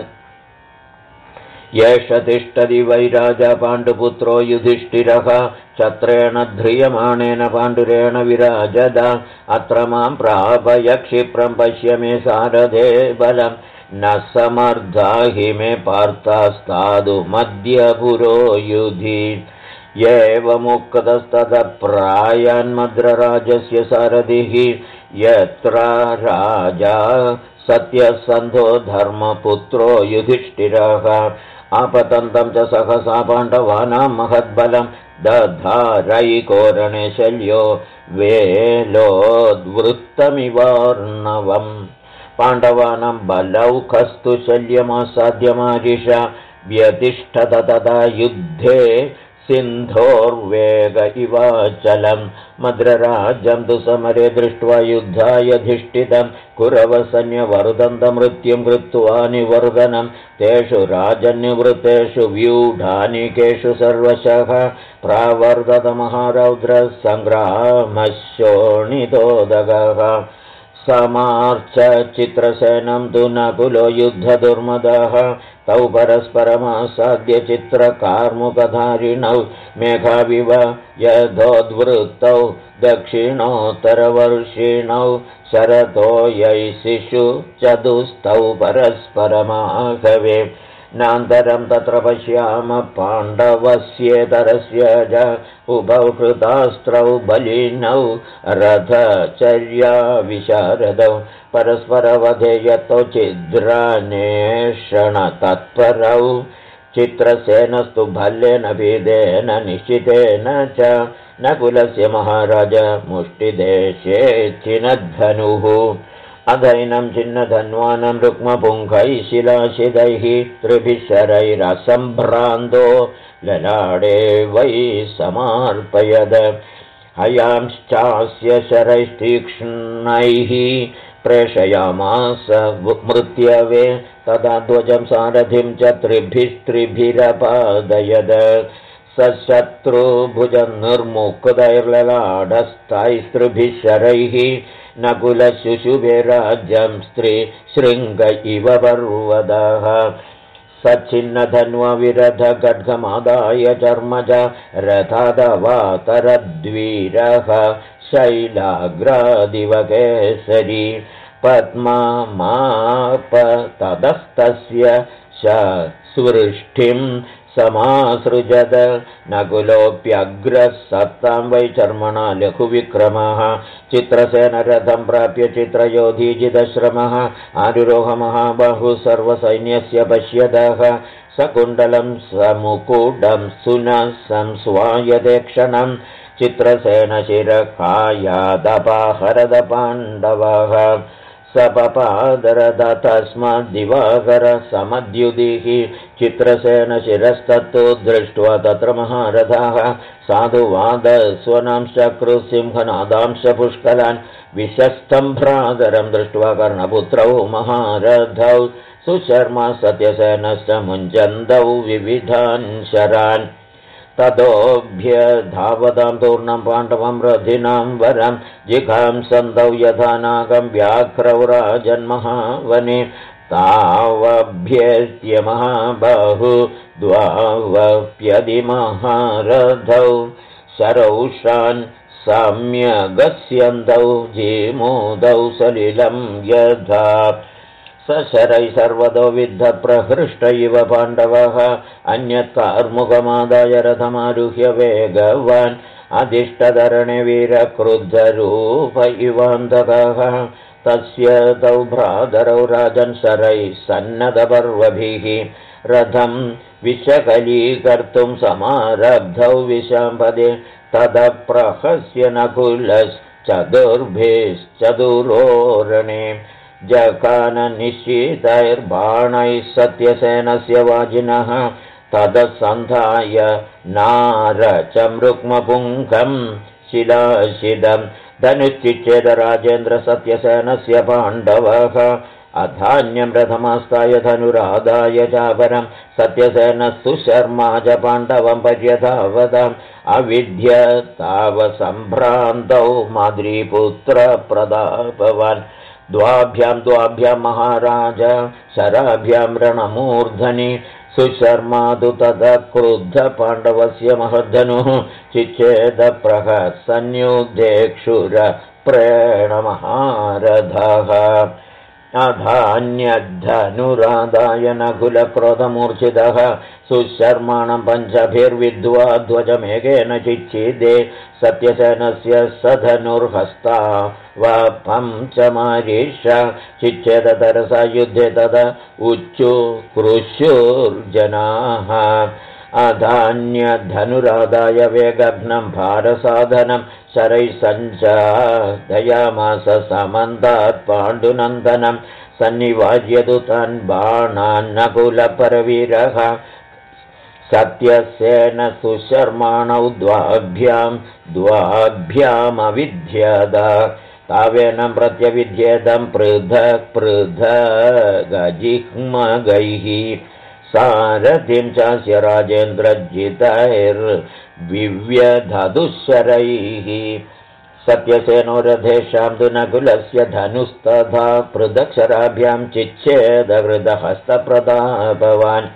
येष तिष्ठति वै राजा पाण्डुपुत्रो युधिष्ठिरः छत्रेण ध्रियमाणेन पाण्डुरेण विराजद अत्र मां प्रापय क्षिप्रं पश्य मे सारथे बलं न समर्था हि मे पार्थास्तादुमद्य पुरो युधि एवमुक्तस्ततः प्रायान्मद्रराजस्य सारथिः यत्र राजा सत्यसन्धो धर्मपुत्रो युधिष्ठिरः आपतन्तं च सहसा पाण्डवानां महद्बलं दधारैकोरणे शल्यो वेलोद्वृत्तमिवार्णवम् पाण्डवानां बलौखस्तु शल्यमासाद्यमारिषा व्यतिष्ठत तदा युद्धे सिन्धोर्वेग इवाचलं मद्रराज्यं तु समरे दृष्ट्वा युद्धायधिष्ठितं कुरवसन्यवरुदन्तमृत्युं कृत्वा निवर्धनं तेषु राजन्निवृत्तेषु व्यूढानिकेषु सर्वशः प्रावर्तत महारौद्रः सङ्ग्रामशोणितोदगः समार्च चित्रसेनं तु नकुलो युद्धदुर्मदः तौ परस्परमासाद्य चित्रकार्मुकधारिणौ मेघाविव यथोद्वृत्तौ दक्षिणोत्तरवर्षिणौ शरतो यैषिषु चतुस्तौ परस्परमाघवे नान्तरं तत्र पश्याम पाण्डवस्येतरस्य च उभौ कृतास्त्रौ बलिनौ रथचर्या विशारदौ परस्परवधे यतो छिद्रान्वेषणतत्परौ चित्रसेनस्तु भल्लेन भेदेन निश्चितेन च नकुलस्य महाराज मुष्टिदेशे छिन्नधनुः अधैनं छिन्नधन्वानं रुक्मपुङ्खैः शिलाशिदैः त्रिभिः शरैरसम्भ्रान्तो ललाडे वै समार्पयद हयांश्चास्य शरैस्तीक्ष्णैः प्रेषयामास मृत्यवे तदा ध्वजं सारथिं च त्रिभिस्त्रिभिरपादयद सशत्रुभुजं निर्मुक्तैर्ललाडस्थैस्त्रिभिः शरैः नकुलशुशुभे राज्यं स्त्रीशृङ्ग इव पर्वतः सच्छिन्नधन्वविरथ खड्गमादाय चर्मज रथादवातरद्वीरः शैलाग्रादिव केसरी पद्ममापततस्तस्य सृष्टिं समासृजद नकुलोऽप्यग्रः सत्तां वै चर्मणा लघुविक्रमः चित्रसेनरथं प्राप्य चित्रयोधीजितश्रमः आरुरोहमहाबाहु सर्वसैन्यस्य पश्यतः सकुण्डलं समुकुडं सुनः संस्वायते क्षणं चित्रसेनशिरकायादपाहरद पाण्डवः सपपादरद तस्माद्दिवाकर समद्युदिः चित्रसेनशिरस्तत्तु दृष्ट्वा तत्र महारथाः साधुवादस्वनांश्च चक्रुसिंहनादांश्च पुष्कलान् विशस्तं भ्रातरं दृष्ट्वा कर्णपुत्रौ महारथौ सुशर्मा सत्यसेनश्च मुञ्चन्दौ विविधान् शरान् ततोऽभ्यधावतां तूर्णं पाण्डवं रथिनां वरं जिघांसन्तौ यथा नागं व्याघ्रौ राजन्महावने तावभ्येत्य महाबाहु द्वावप्यदिमहारथौ शरौषान् सम्यगस्यन्तौ जीमोदौ सलिलं यथा सशरैः सर्वतो विद्धप्रहृष्ट इव पाण्डवः अन्यत् कार्मुकमादाय रथमारुह्य वेगवान् अधिष्ठधरणे वीरक्रुद्धरूप इवान्धकः तस्य तौ भ्रातरौ राजन् शरैः सन्नतपर्वभिः रथं विशकलीकर्तुं समारब्धौ विशाम्पदे ततः प्रहस्य नकुलश्चतुर्भिश्चतुरोरणे जकाननिश्चितैर्बाणैः सत्यसेनस्य वाजिनः तदसन्धाय नारचं रुक्मपुङ्खं शिलाशिदं धनुश्चिच्छेद राजेन्द्र सत्यसेनस्य पाण्डवः अधान्यं रथमास्ताय धनुरादाय चापरं सत्यसेनस्तु शर्मा च पाण्डवं पर्यधावतम् अविद्य तावसम्भ्रान्तौ माद्रीपुत्रप्रतापवान् द्वाभ्यां महाराज शराभ्यां रणमूर्धनि सुशर्मा तु तदा क्रुद्ध पाण्डवस्य महद्धनुः चिच्छेदप्रहसन्युद्धेक्षुरप्रेण महारथः अधान्यद्धनुराधाय नकुलक्रोधमूर्च्छितः सुशर्माणं पञ्चभिर्विद्वा ध्वजमेकेन चिच्छिदे सत्यसेनस्य स धनुर्हस्ता वपं च मारीष चिच्छेद तरसा युद्धे तदा उच्चुकृष्युर्जनाः अधान्यधनुराधाय वेगघ्नं भारसाधनं शरैः सञ्चादयामास समन्तात् पाण्डुनन्दनं सन्निवार्यतु तान् बाणान् नकुलपरवीरः सत्यसेन सुशर्माणौ द्वाभ्यामविध्यद तावेनं प्रत्यविध्येदं पृथक् पृथगजिह्मगैः सारथिं चास्य राजेन्द्रजितैर्विव्यधदुशरैः सत्यसेनो रथेषां तु नकुलस्य धनुस्तथा पृथक्शराभ्यां चिच्छेदहृदहस्तप्रतापवान्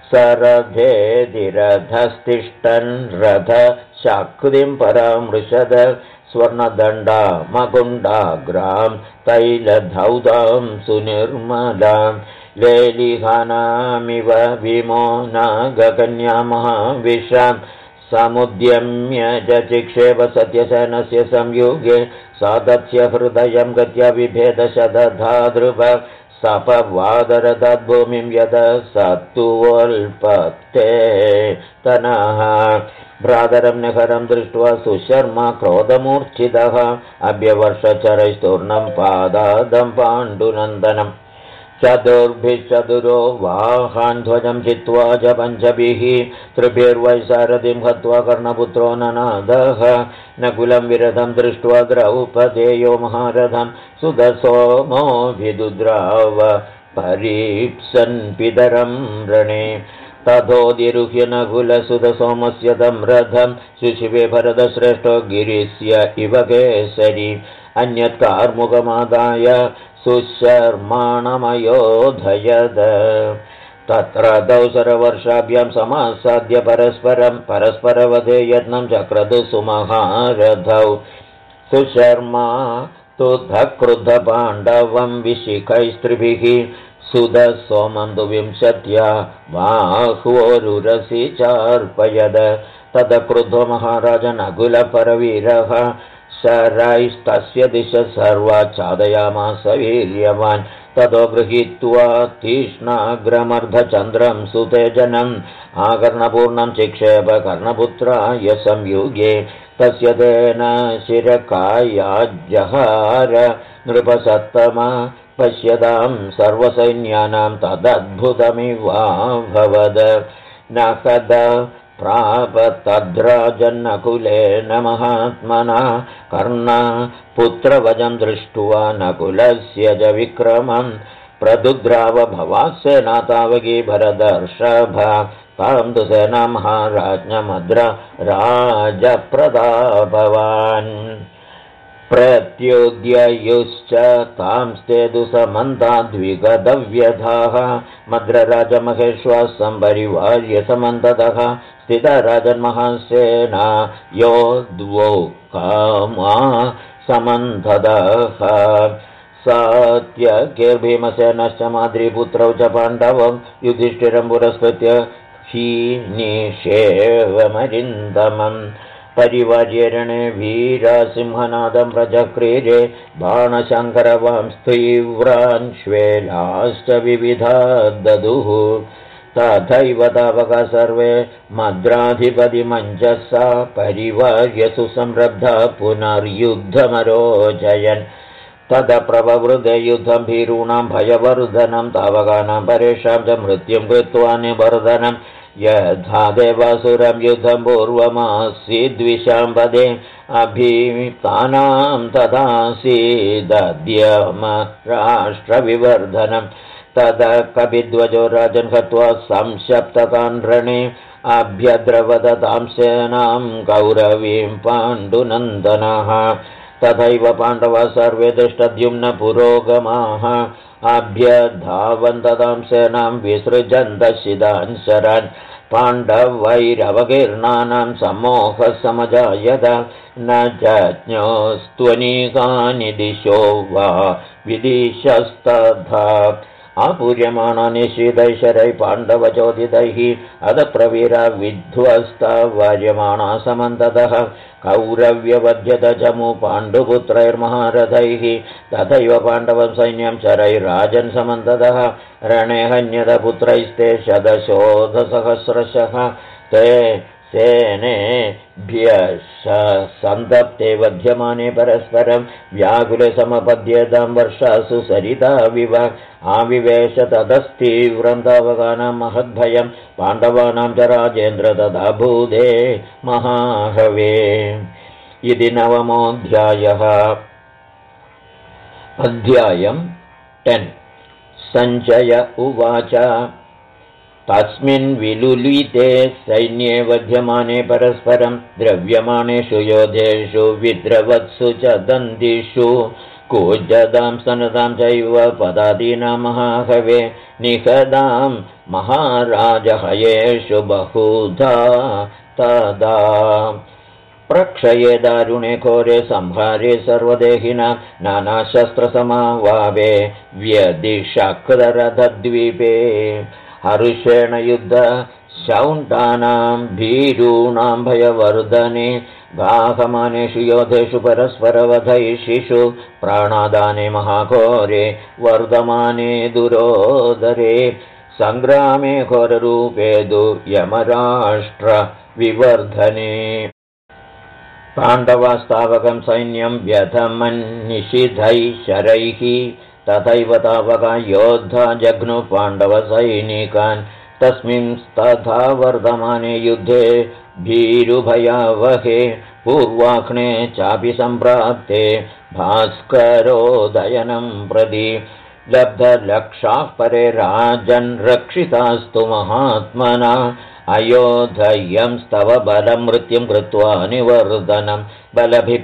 सरथेधिरथस्तिष्ठन् रथशक्तिं परामृशद स्वर्णदण्डा मकुण्डाग्रां तैलधौतां सुनिर्मलां लेलिहानामिव विमो नागकन्यामहाविशां समुद्यम्य च चिक्षेप सत्यसेनस्य संयुगे सादत्स्य हृदयं गत्या बिभेदशदधादृभ सपवादरदद्भूमिं यद सत्तुवल्पते तनः भ्रातरं नगरं दृष्ट्वा सुशर्मा क्रोधमूर्च्छितः अभ्यवर्षचरैस्तूर्णं पादादं पाण्डुनन्दनं चतुर्भिश्चतुरो वाहान् ध्वजं चित्वा च पञ्चभिः त्रिभिर्वैसारथिं हत्वा कर्णपुत्रो ननादः नकुलं विरथं दृष्ट्वा द्रौपदेयो महारथं सुदसोमो विदुद्राव परीप्सन् पितरं रणे तथोदिरुह्य नकुलसुदसोमस्य तं रथं शुशिवे भरतश्रेष्ठो गिरिस्य इव केसरी अन्यत् कार्मुकमादाय सुशर्माणमयोधयद तत्र दौसरवर्षाभ्यां समासाद्य परस्परवधे यत्नं चक्रतु सुमहारथौ सुशर्मा तु क्रुद्धपाण्डवं विशिखैस्त्रिभिः सुदसोमं तु 20 बाह्वोरुरसि चार्पयद तद क्रुद्धो महाराज नकुलपरवीरः शरैस्तस्य दिश सर्वा चादयामास वीर्यवान् ततो गृहीत्वा तीक्ष्णाग्रमर्धचन्द्रं सुतेजनम् आकर्णपूर्णं चिक्षेप कर्णपुत्राय संयुगे तस्य तेन शिरकायाज्जहार नृपसत्तमा पश्यतां सर्वसैन्यानां तदद्भुतमिवाभवद न कदा प्रापतद्राजन्नकुलेन महात्मना कर्णपुत्रवजं दृष्ट्वा नकुलस्य च विक्रमं प्रदुद्राव भवासेना तावकी भरदर्षभा तां तु सेना महाराज्ञमद्र राजप्रतापवान् प्रत्युद्ययुश्च तांस्ते दुसमन्ताद्विगतव्यथाः मद्रराजमहेश्वासं परिवार्य समन्ततः स्थितराजन्महासेना यो द्वौ कामा समन्ततः सात्यकिर्भीमसेनश्च माद्रीपुत्रौ च पाण्डवं युधिष्ठिरं पुरस्कृत्य निषेवमरिन्दमम् परिवार्यरणे वीरासिंहनादं प्रचक्रीरे बाणशङ्करवांस्तीव्रान् श्वेलाश्च विविधा ददुः तथैव तावका सर्वे मद्राधिपतिमञ्चसा परिवार्य सुसंरब्धा पुनर्युद्धमरोचयन् तदप्रववृदे युद्धं भीरूणां भयवर्धनं तावकानां परेषां च मृत्युं कृत्वा निवर्धनं यथा देवासुरं युद्धं पूर्वमासीद्विशाम्पदे अभीतानां तदासीदद्यमराष्ट्रविवर्धनं तदा कपिध्वजो राजन् हत्वा संशप्तकान् रणे अभ्यद्रवदतां सेनां कौरवीं पाण्डुनन्दनः तथैव पाण्डवाः सर्वे दृष्टद्युम्न पुरोगमाः अभ्यधावन्ततां सेनां विसृजन्तशिदान् शरान् पाण्डवैरवकीर्णानां सम्मोहः समजायत न जज्ञोस्त्वनीकानि दिशो वा विदिशस्तथा आपूर्यमाणानि शीतैशरैः पाण्डवचोदितैः अदप्रवीरा विध्वस्ता वार्यमाणा समन्ततः कौरव्यवध्यत चमु पाण्डुपुत्रैर्महारथैः तथैव पाण्डवं सैन्यं शरैर्राजन् समन्ततः रणे हन्यतपुत्रैस्ते शतशोधसहस्रशः ते सेनेभ्यः सन्तप्ते वध्यमाने परस्परं व्याकुले समपद्यतां वर्षासु सरिताविव आविवेश ततस्तीव्रं तावकानां महद्भयं पाण्डवानां च राजेन्द्र तदा भूदे महाहवे इति 9मोऽध्यायः। अध्यायं 10। सञ्जय उवाच तस्मिन् विलुलिते सैन्ये वध्यमाने परस्परं द्रव्यमाणेषु योधेषु विद्रवत्सु च दन्दिषु कूजदां स्तनदां चैव पदादीनां महाहवे निहदां महाराजहयेषु बहुधा तदा प्रक्षये दारुणे घोरे संहारे सर्वदेहिनां नानाशस्त्रसमावावे व्यदिशक्ररथद्वीपे हर्षेण युद्ध शौण्डानां भीरूणां भयवर्धने गाहमानेषु योधेषु परस्परवधैषिषु प्राणादाने महाघोरे वर्धमाने दुरोदरे सङ्ग्रामे घोररूपे दु यमराष्ट्र विवर्धने पाण्डवास्तावकं सैन्यं व्यथमन्निषिधैः शरैः तथैव तावका योद्धा जघ्नु पाण्डवसैनिकान् तस्मिंस्तथा वर्धमाने युद्धे भीरुभयावहे पूर्वाह्ने चापि सम्प्राप्ते भास्करोदयनं प्रति लब्धलक्षाः परे राजन् रक्षितास्तु महात्मना अयोधय्यं स्तव बलं मृत्युं कृत्वा निवर्धनं बलभिः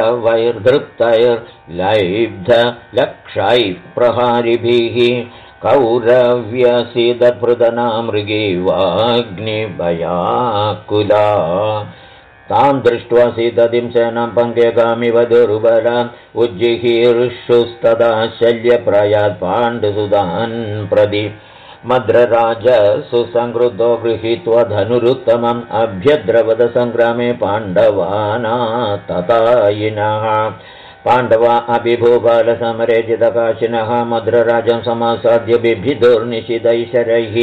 पाण्डवैर्धृप्तैर्लैब्धलक्षैः प्रहारिभिः कौरव्यसीदत्पृतना मृगीवाग्निभयाकुला तां दृष्ट्वा सीदतिं सेनां पङ्क्यगामिव दुर्बलाम् उज्जिहीर्षुस्तदा शल्यप्रयात् पाण्डुसुतान् प्रति मद्रराजसुसंक्रुद्धो गृहीत्वा धनुरुत्तमम् अभ्यद्रवदसङ्ग्रामे पाण्डवाना ततायिनः पाण्डवा अभिभूपालसमरे जितकाशिनः मद्रराजं समासाद्य बिभिदुर्निशितैशरैः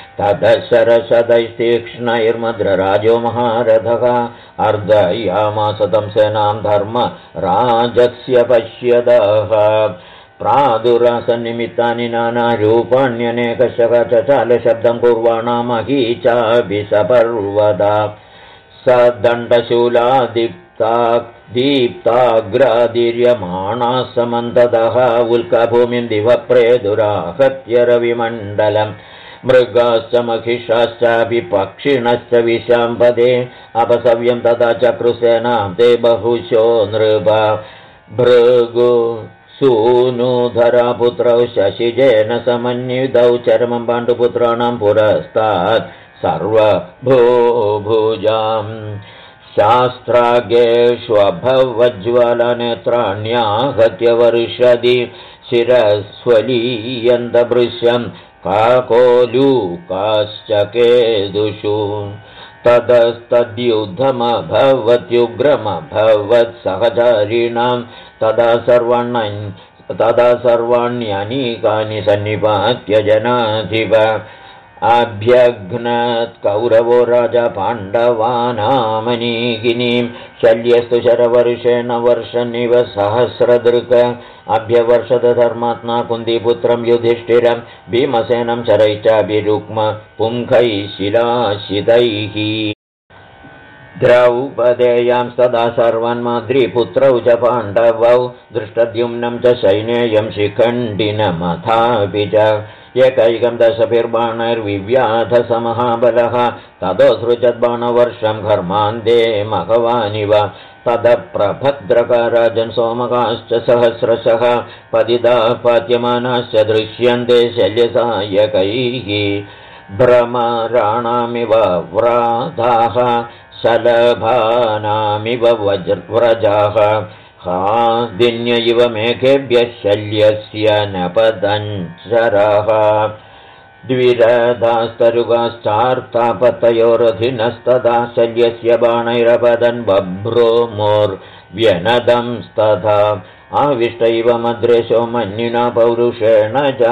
ततशरशतैस्तीक्ष्णैर्मद्रराजो महारथः अर्धयामास तं सेनां धर्मराजस्य पश्यतः प्रादुरासन्निमित्तानि नानारूपाण्यनेकशः चचालशब्दं कुर्वाणामही चाभिसपर्वदा स दण्डशूलादीप्ताग्रादीर्यमाणाः समन्ततः उल्काभूमिं दिवप्रेदुराहत्य रविमण्डलम् मृगाश्च महिषाश्चापि पक्षिणश्च विशाम्पदे अपसव्यं तथा चक्रुसेनां ते बहुशो नृप भृगु सूनुधरा पुत्रौ शशिजेन समन्वितौ चरमं पाण्डुपुत्राणां पुरस्तात् सर्वभूभुजाम् शास्त्राग्येष्वभवज्ज्वलनेत्राण्याहत्य वर्षदि शिरस्वलीयन्तभृश्यं काकोलूकाश्च केदुषु ततस्तद्युद्धमभवत्युग्रमभवत् सहचारिणां तदा सर्वाण्यनीकानि सन्निपात्य जनाधिप अभ्यघ्नत् कौरवो राजा पाण्डवानामनीगिनीं शल्यस्तु शरवर्षेण वर्षनिव सहस्रदृक् अभ्यवर्षद धर्मात्मा कुन्तीपुत्रं युधिष्ठिरं भीमसेनं शरैश्चाभिरुक्म पुङ्खैः शिलाशितैः द्रौपदेयां सदा सर्वन्माद्रीपुत्रौ च पाण्डवौ दृष्टद्युम्नं च सैनेयं शिखण्डिनमथापि च एकैकं दशभिर्बाणैर्विव्याधसमहाबलः तदोसृजद्बाणवर्षं घर्मान्दे मघवानिव तदप्रभद्रकाराजन् सोमकाश्च सहस्रशः पतिता पात्यमानाश्च दृश्यन्ते शल्यसायकैः भ्रमराणामिव व्राताः शलभानामिव व्रजाः हादिन्य इव मेघेभ्यः शल्यस्य नपदञ्चराः द्विरदास्तरुगाश्चार्तापतयोरधिनस्तदा शल्यस्य बाणैरपदन् बभ्रूमोर्व्यनदंस्तथा आविष्ट इव मद्रेशो मन्युना पौरुषेण च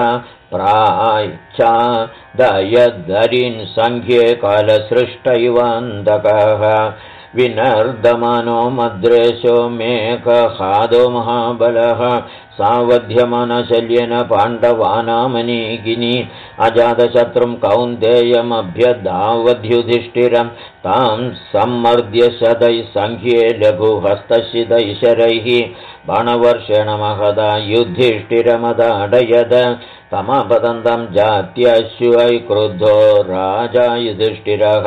प्रायच्छादयद्धरीन् सङ्ख्ये कालसृष्ट इवान्तकः विनर्दमानो मद्रेशो मेघहादो महाबलः सावध्यमानशल्येन पाण्डवानामनीगिनी अजातशत्रुं कौन्तेयमभ्यधावद्युधिष्ठिरं तां सम्मर्द्य शतैः सङ्ख्ये लघुहस्तशितैशरैः बाणवर्षेण महदा युधिष्ठिरमदाडयद तमपतन्तं जात्यश्वै क्रुद्धो राजा युधिष्ठिरः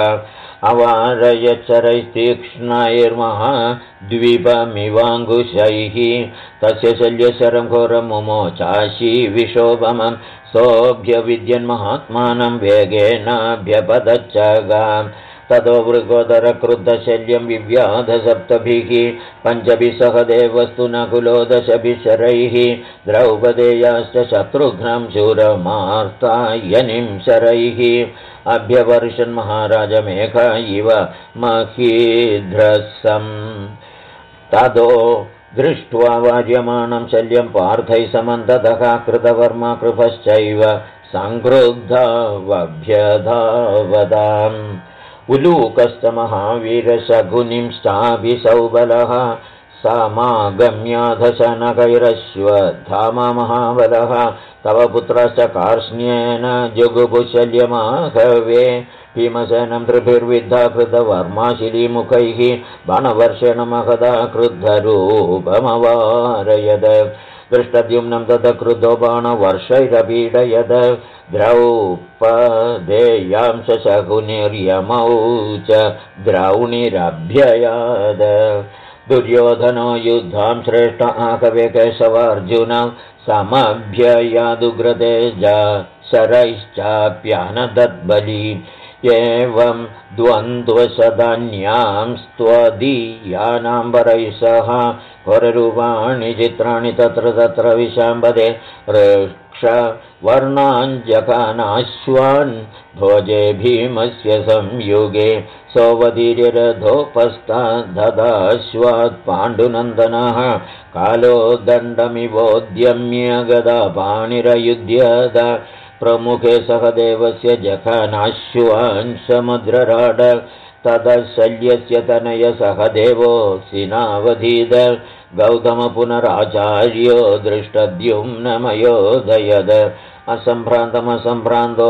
अवारयच्चरैस्तीक्ष्णैर्महाद्वीपमिवाङ्कुशैः तस्य शल्यशरं घोरं मुमोचाशी विशोभमं सोऽभ्यविद्यन्महात्मानं वेगेनाभ्यपदच्चगाम् ततो वृकोदरक्रुद्धशल्यं विव्याधसप्तभिः पञ्चभिः सह देवस्तु नकुलो दशभिः द्रौपदेयाश्च शत्रुघ्नं शूरमार्तायनिं शरैः अभ्यवर्षन् महाराजमेघ इव महीध्रसम् ततो दृष्ट्वा वार्यमाणं शल्यं पार्थैः समन्ततः कृतवर्मा कृपश्चैव सङ्क्रुद्धवभ्यधावताम् उलूकश्च महावीरशकुनिंश्चाभिसौबलः समागम्याधशनकैरश्वत्थामा महाबलः तव पुत्रश्च कार्ष्ण्येन जुगुपुशल्यमाघवे भीमसेनं त्रिभिर्विद्धा कृतवर्माशिलीमुखैः बाणवर्षेण महदा क्रुद्धरूपमवारयद दृष्टद्युम्नं तद क्रुद्धो बाणवर्षैरपीडयद द्रौपदेयां शकुनिर्यमौ च द्रौणिरभ्ययाद दुर्योधनो युद्धां श्रेष्ठ आकवे केशवार्जुन समभ्ययादुग्रतेजा शरैश्चाप्यानदद्बली एवं द्वन्द्वशदान्यां स्त्वदीयानाम्बरैः सह घोररूपाणि चित्राणि तत्र तत्र विशाम्बदे वृक्षवर्णाञ्जकानाश्वान् भोजे भीमस्य संयुगे सोऽवतीर्यरथोपस्ताद्धदाश्वात् पाण्डुनन्दनः कालो दण्डमिवोद्यम्य गदापाणिरयुध्यत प्रमुखे सह देवस्य जघनाश्वान् समुद्रराड ततः शल्यस्य तनय सह देवोऽसिनावधीद गौतम पुनराचार्यो दृष्टद्युम्नमयोदयद असम्भ्रान्तमसम्भ्रान्तो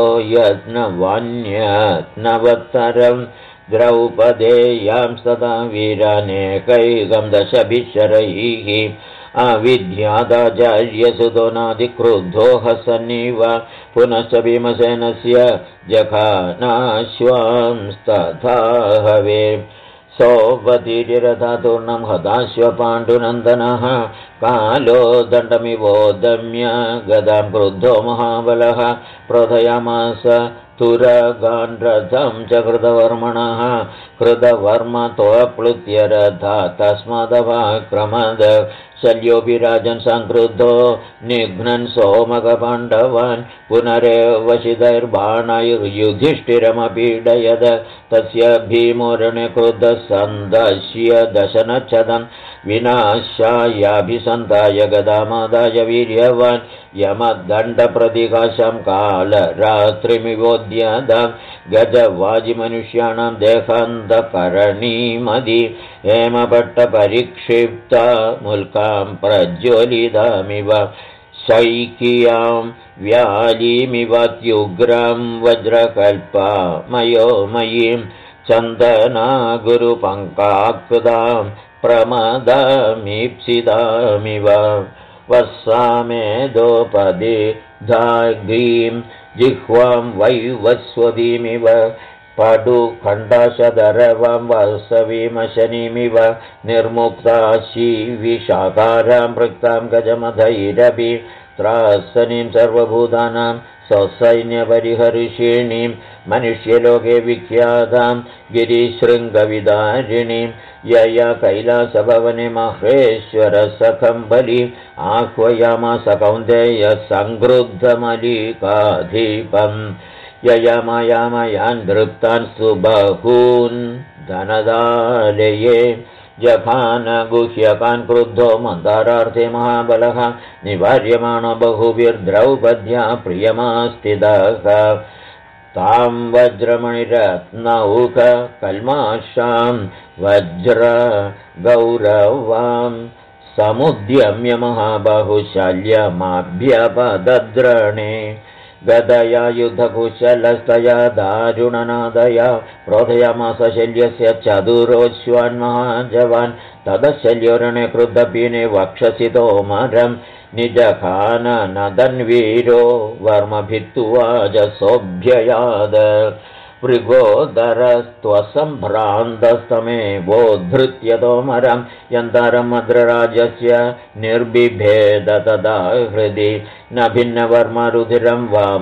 यत्नवान्यत्नवत्तरं द्रौपदेयां सदा वीरानेकैकं दशभिः शरैः अविद्यादाचार्यसुतो नादिक्रुद्धो हसन्निव पुनश्च भीमसेनस्य जघानाश्वांस्तथा हवे सोऽवतीर्यरथातूर्णं हताश्वपाण्डुनन्दनः कालो दण्डमिवोदम्य गदां क्रुद्धो महाबलः प्रोधयामास तुरगान् रथं च कृतवर्मणः कृतवर्मतोऽप्लुत्य रथा तस्मादवाक्रमद शल्योऽपि राजन् संक्रुद्धो निघ्नन् सोमकपाण्डवान् पुनरेव वशिदैर्बाणैर्युधिष्ठिरमपीडयद तस्य भीमोरणे क्रुद्धः सन्दश्य दशनच्छदम् विनाशायाभिसन्ताय गदामादाय वीर्यवान् यमदण्डप्रतिकाशं कालरात्रिमिवोद्यतां गजवाजिमनुष्याणां देहान्तकरणीमदि हेमपट्टपरिक्षिप्ता मुल्कां प्रज्वलितामिव शैकियां व्यालीमिवात्युग्रां वज्रकल्पामयोमयीं चन्दनागुरुपङ्काकृतां प्रमदामीप्सितामिव वस्सामेदोपदि धाग्रीं जिह्वां वैवस्वतीमिव पडुखण्डशधरवां वसवीमशनिमिव निर्मुक्ता शीविशाकारां पृक्तां गजमधैरपि त्रासनीं सर्वभूतानां स्वसैन्यपरिहर्षिणीं मनुष्यलोके विख्यातां गिरिशृङ्गविदारिणीं यया कैलासभवने महेश्वरसखम्बली आह्वयामास कौन्तेयः सङ्क्रुद्धमलिकाधिपम् ययामयामयान् दृप्तान् सुबहून् धनदालये जघान गुह्यकान् क्रुद्धो मन्दारार्थे महाबलः निवार्यमाणो बहुभिर्द्रौपद्या प्रियमास्तिदः तां वज्रमणिरत्नौक कल्माषां वज्रगौरवां समुद्यम्य महाबाहुशल्यमाभ्यपदद्रणे गदया युद्धकुशलस्तया दारुणनादया प्रोधयामास शल्यस्य चतुरोऽश्वान्महाजवान् ततः शल्योरणे क्रुद्धपीने वक्षसि तोमरं निजखाननदन्वीरो वर्मभित्तुवाच सोऽभ्ययाद मृगोदरस्त्वसम्भ्रान्तस्तमेवोद्धृत्य तोमरं यन्तारं मद्रराजस्य निर्बिभेद तदा हृदि न भिन्नवर्मरुधिरं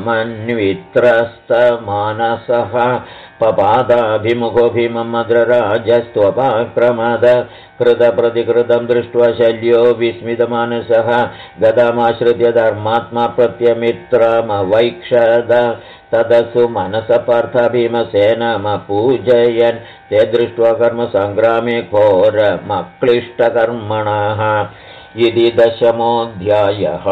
वामन्वित्रस्तमानसः पपादाभिमुखो भीमं मद्रराजस्त्वपाक्रमद कृतप्रतिकृतं दृष्ट्वा शल्यो विस्मितमानसः गदामाश्रित्य धर्मात्मा प्रत्यमित्रमवैक्षद तदसु मनसपार्थ भीमसेनमपूजयन् ते दृष्ट्वा कर्मसङ्ग्रामे घोरमक्लिष्टकर्मणः इति 10मोऽध्यायः।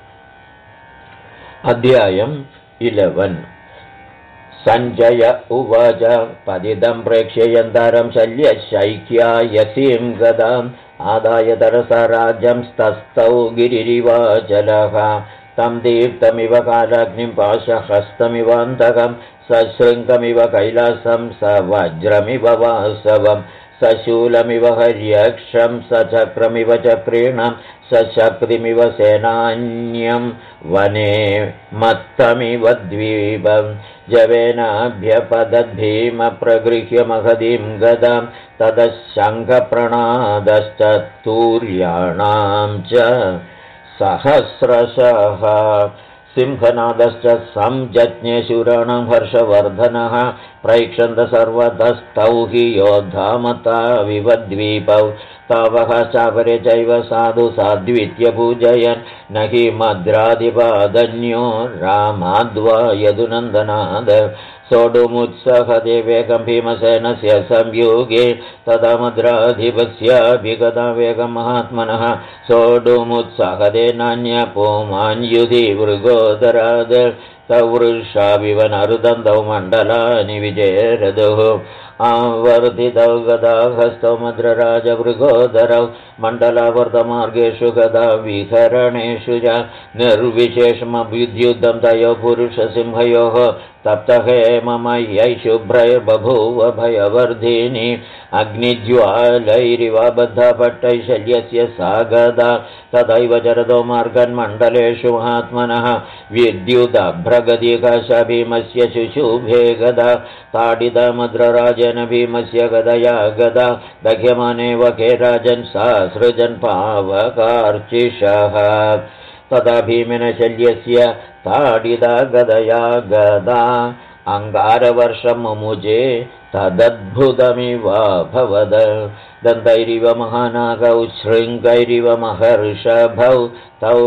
अध्यायम् 11। सञ्जय उवाच पतितं प्रेक्ष्य यन्तारं शल्यशैक्यायसीं गदाम् आदाय तरसा राज्यंस्तस्थौ गिरिरिवाचलः तं दीप्तमिव कालाग्निं पाशहस्तमिवान्तकं सशृङ्गमिव कैलासं स वज्रमिव वासवं सशूलमिव हर्यक्षं सचक्रमिव चक्रीणं सशक्तिमिव सेनान्यं वने मत्तमिव द्वीपं जवेनाभ्यपदद्भीमप्रगृह्य महदीं गदां ततः शङ्खप्रणादश्च तूर्याणां च सहस्रशः सिंहनादश्च संजज्ञे शूराणां हर्षवर्धनः प्रैक्षन्त सर्वतस्तौ हि योद्धामताविव द्वीपौ तावः चापरे चैव साधु साध्वीत्य पूजयन् न हि मद्रादिपादन्यो रामाद्वा यदुनन्दनाद सोढुमुत्सहदेवेगं भीमसेनस्य संयुगे तदा मद्राधिपस्याभिगता वेगं महात्मनः सोढुमुत्सहदेनान्यपुमान्युधि मृगोदराद तौ वृषाविव नरुदन्तौ मण्डलानि विजेरदुः आवर्तितौ गदाहस्तौ मद्रराजमृगोदरौ मण्डलावर्तमार्गेषु गदा विहरणेषु च निर्विशेषमभ्युद्युद्धं तयो पुरुषसिंहयोः तप्तहेममयै शुभ्रैर्बभूव भयवर्धिनी अग्निज्वालैरिव बद्धपट्टैः शल्यस्य सा गदा तदैव जरदो मार्गन्मण्डलेषु महात्मनः विद्युदभ्रगतिकाश भीमस्य शुशुभे गदा ताडितमद्रराजेन भीमस्य गदया गदा दह्यमाने वके राजन् सासृजन् पावकार्चिषः तदा भीमेन शल्यस्य ताडिता गदया गदा अङ्गारवर्षं मुमुजे तदद्भुतमिवाभवद दन्तैरिव महानागौ शृङ्गैरिव महर्षभौ तौ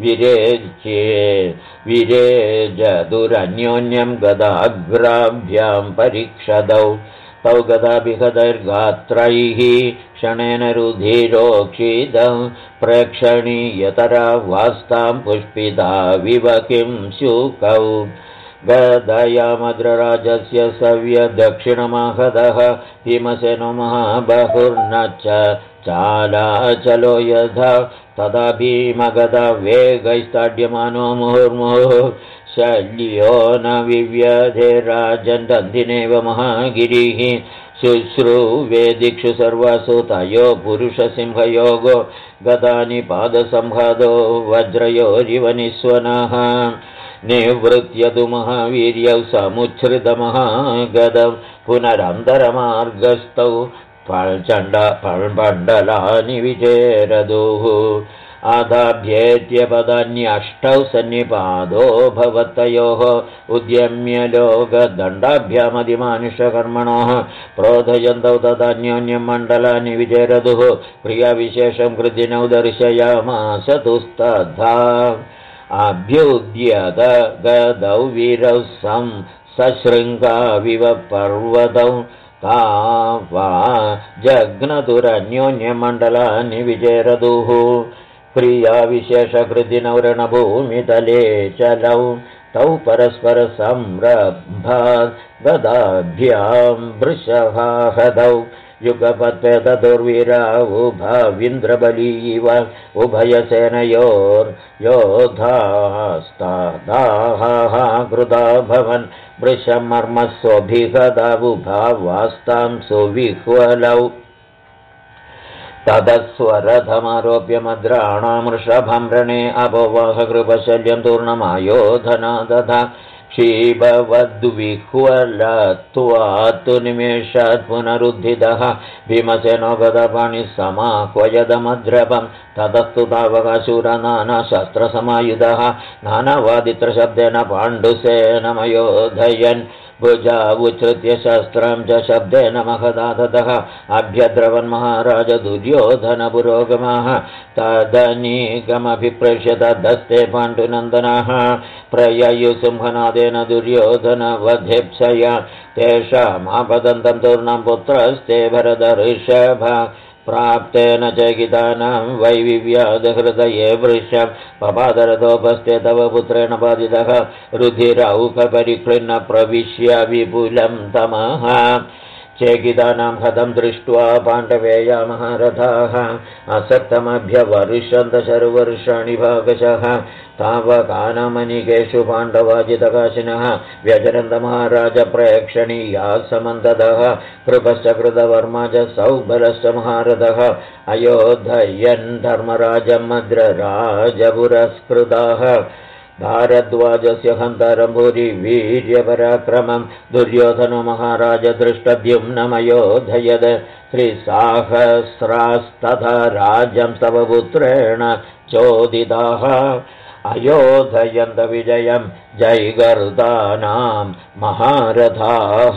विरेजदुरन्योन्यं गदाग्राभ्यां परीक्षदौ तौ गदाभिहदैर्गात्रैः क्षणेन रुधिरोक्षितौ प्रेक्षणीयतरा वास्तां पुष्पिताविव किं शुकौ गदया मद्रराजस्य सव्य दक्षिणमाहदः भीमसेनो महाबहुर्न च चालाचलो यथा तदा भीमगदा वेगैस्ताड्यमानो मुहुर्मुहुः शल्यो न विव्यधे राजन् दन्तिनेव महागिरिः शुश्रूवेदिक्षु सर्वासु तयो पुरुषसिंहयोगो गदानि पादसंहदो वज्रयोरिव निःस्वनः निवृत्यतु महावीर्यौ समुच्छ्रितमहागदौ पुनरन्तरमार्गस्थौ पण्डलानि विचेरदुः आदाभ्येत्य पदान्यष्टौ सन्निपादो भवतयोः उद्यम्य लोकदण्डाभ्यामदिमानुषकर्मणोः प्रोधयन्तौ तदान्योन्यं मण्डलानि विचेरदुः प्रियविशेषं कृतिनौ दर्शयामास तुस्तथा अभ्युद्यत गदौ वीरौ सशृङ्गाविव पर्वतौ तावा जग्नतुरन्योन्यमण्डलानि विचेरदुः प्रियाविशेषकृतिनौ रणभूमितले चलौ तौ परस्परसंरम्भाद् गदाभ्यां वृषभाहदौ युगपत्पेतदुर्वीरावुभविन्द्रबली उभयसेनयोर्योधास्तादाः कृता भवन् वृषमर्मस्वभिगदावुभावास्तां सुविह्वलौ तदस्वरथमारोप्य मद्राणामृषभं रणे अपवाहकृपशल्यं तूर्णमायोधना तथा क्षीभवद्विह्वलत्वात्तु निमेषात् पुनरुद्धितः भीमसेनो गदपाणिः समाह्वयदमद्रवं ततस्तु तावकाशूरनानाशस्त्रसमायुधः नानावादित्रशब्देन पाण्डुसेनमयोधयन् भुजावुच्छ्रित्य शस्त्रं च शब्देन महदाततः अभ्यद्रवन्महाराज दुर्योधनपुरोगमः तदनीकमभिप्रेष्य तदस्ते पाण्डुनन्दनः प्रययुसिंहनादेन दुर्योधनवधेप्सया तेषामापदन्तं तूर्णं पुत्रस्ते भरतऋषभ प्राप्तेन चकितानां वैविव्याधहृदये वृषं पपादरदोपस्ते तव पुत्रेण बाधितः रुधिरौकपरिक्लिन्न प्रविश्य विपुलं तमः चेकितानां हतं दृष्ट्वा पाण्डवेया महारथाः असक्तमभ्यवर्षन्त शर्वर्षाणि भागशः तावकानमनिकेषु पाण्डवाजितकाशिनः व्यजरन्तमहाराजप्रेक्षणीया समन्ततः कृपश्च कृतवर्मा च सौबलश्च महारथः अयोधयन् धर्मराजं मद्रराजपुरस्कृताः भारद्वाजस्य हन्तरं भूरि वीर्यपराक्रमं दुर्योधनो महाराज दृष्टद्युम्नमयोधयद त्रिसाहस्रास्तथा राज्यं तव पुत्रेण चोदिताः अयोधयन्त विजयं जयगर्दानां महारथाः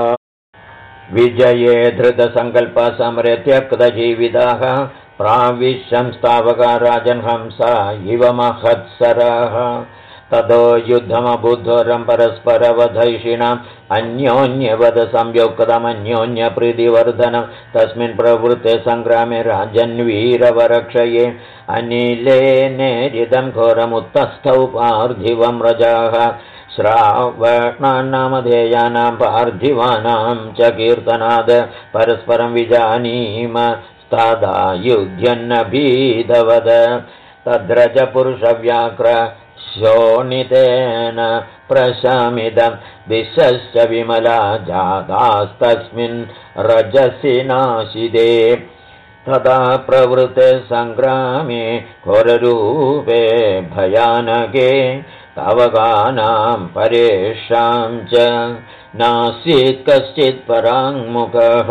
विजये धृतसङ्कल्पा समरे त्यक्तजीविताः प्राविश्यं स्थावका राजन्हंसा इव महत्सराः ततो युद्धमबुद्धोरं परस्परवधैषिणाम् अन्योन्यवद संयोक्तमन्योन्यप्रीतिवर्धनं तस्मिन् प्रवृत्ते सङ्ग्रामे राजन्वीरवरक्षये अनिलेनेरिदं घोरमुत्तस्थौ पार्थिवं रजाः श्रावणानामधेयानां पार्थिवानां च कीर्तनाद परस्परं विजानीम तदा युध्यन्नभीधवद तद्रजपुरुषव्याघ्र शोणितेन प्रशमिदं दिशश्च विमला जातास्तस्मिन् रजसि नाशिदे तदा प्रवृते सङ्ग्रामे घोररूपे भयानके तावकानां परेषां च नासीत् कश्चित् पराङ्मुखः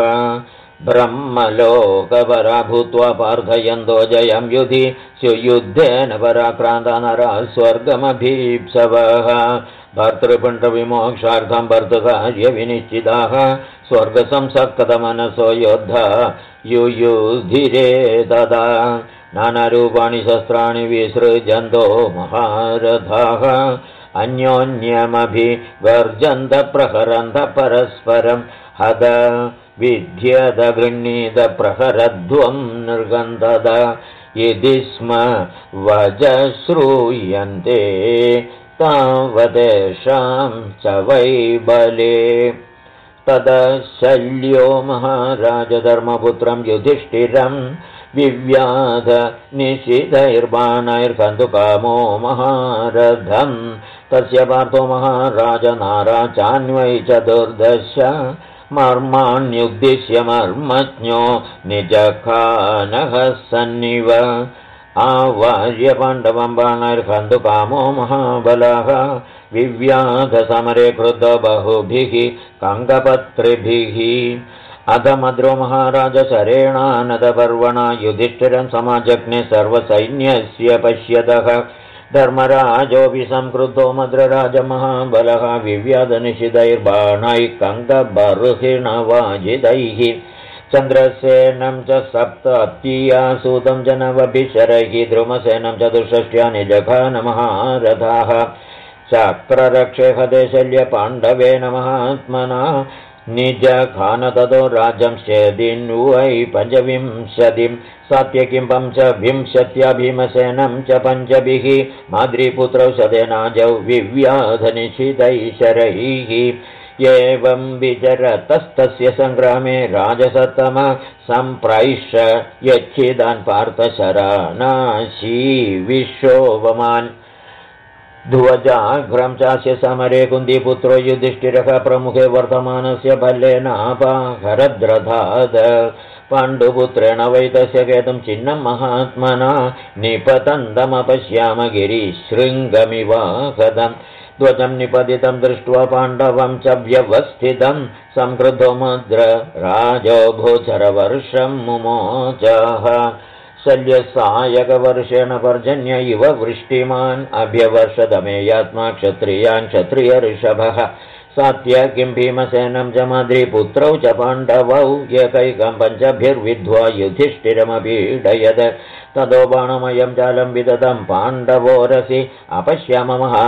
ब्रह्मलोकपरा भूत्वा पार्थयन्तो जयं युधि सुयुद्धेन पराक्रान्ता नरः स्वर्गमभीप्सवः भर्तृपिण्डविमोक्षार्थं भर्तृकार्यविनिश्चिताः स्वर्गसंसक्तमनसो योद्धा युयुधिरे तदा नानारूपाणि शस्त्राणि विसृजन्तो महारथाः अन्योन्यमभिवर्जन्त प्रहरन्त परस्परं हद विध्यद गृह्णीत प्रहरध्वं निर्गन्धद यदि स्म वजश्रूयन्ते तावदेषां च वैबले तदशल्यो महाराजधर्मपुत्रं युधिष्ठिरं विव्याध निशितैर्बाणैर्कन्दुकामो महारथम् तस्य पार्थो महाराज नाराचान्वै चतुर्दश मर्माण्युद्दिश्य मर्मज्ञो निजखानः सन्निव आवार्य पाण्डवं बाणैर्हन्तुकामो महाबलः विव्याधसमरे क्रुद्धो बहुभिः कङ्कपत्रिभिः अधमद्रो महाराज शरेणानदपर्वणा युधिष्ठिरं समाजज्ञे सर्वसैन्यस्य पश्यतः धर्मराजोऽपि संक्रुद्धो मद्रराजमहाबलः विव्याधनिषिधैर्बाणैः कङ्कबर्हिणवाजितैः चन्द्रसेनं च सप्ततीयासूतं जनवभिशरैः द्रुमसेनं चतुष्षष्ट्या निजघान महारथाः चक्ररक्षे हते शल्यपाण्डवेन महात्मना निजघान ततो राज्यं शेदिन्वै पञ्चविंशतिं सात्यकिं पञ्चविंशत्या भीमसेनं च पञ्चभिः माद्रीपुत्रौ शतेनाजौ विव्याधनिषिधैः शरैः एवं विचरतस्तस्य सङ्ग्रामे राजसत्तम सम्प्रैष्य यच्छिदान् पार्थशरानाशी विश्वोपमान् ध्वजाघ्रं चास्य समरे कुन्तीपुत्रो युधिष्ठिरः प्रमुखे वर्तमानस्य भल्लेनापाहरद्रधाद पाण्डुपुत्रेण वैतस्य केतुं चिह्नं महात्मना निपतन्तमपश्याम गिरिशृङ्गमिवाहदम् ध्वजं निपतितं दृष्ट्वा पाण्डवं च व्यवस्थितं संक्रुद्धो मद्रराजो भूचरवर्षं मुमोचः शल्यसायकवर्षेण पर्जन्य इव वृष्टिमान् अभ्यवर्षदमेयात्मा क्षत्रियान् क्षत्रियऋषभः सात्यकिं भीमसेनं च माद्रीपुत्रौ च पाण्डवौ एकैकं पञ्चभिर्विद्ध्वा युधिष्ठिरमपीडयत् ततो बाणमयं जालं विदधं पाण्डवोरसि अपश्याम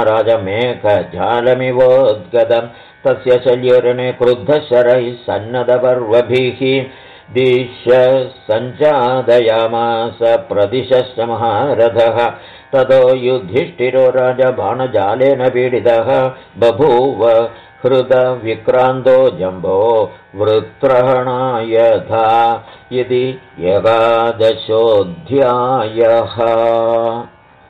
महाराजमेकजालमिवोद्गतं तस्य शल्यरणे क्रुद्धशरैः सन्नदपर्वभिः दिश सञ्चादयामास प्रदिशश्च महारथः ततो युधिष्ठिरो राजा बाणजालेन पीडितः बभूव हृदविक्रान्तो जम्बो वृत्रहणायथा इति 11ोऽध्यायः।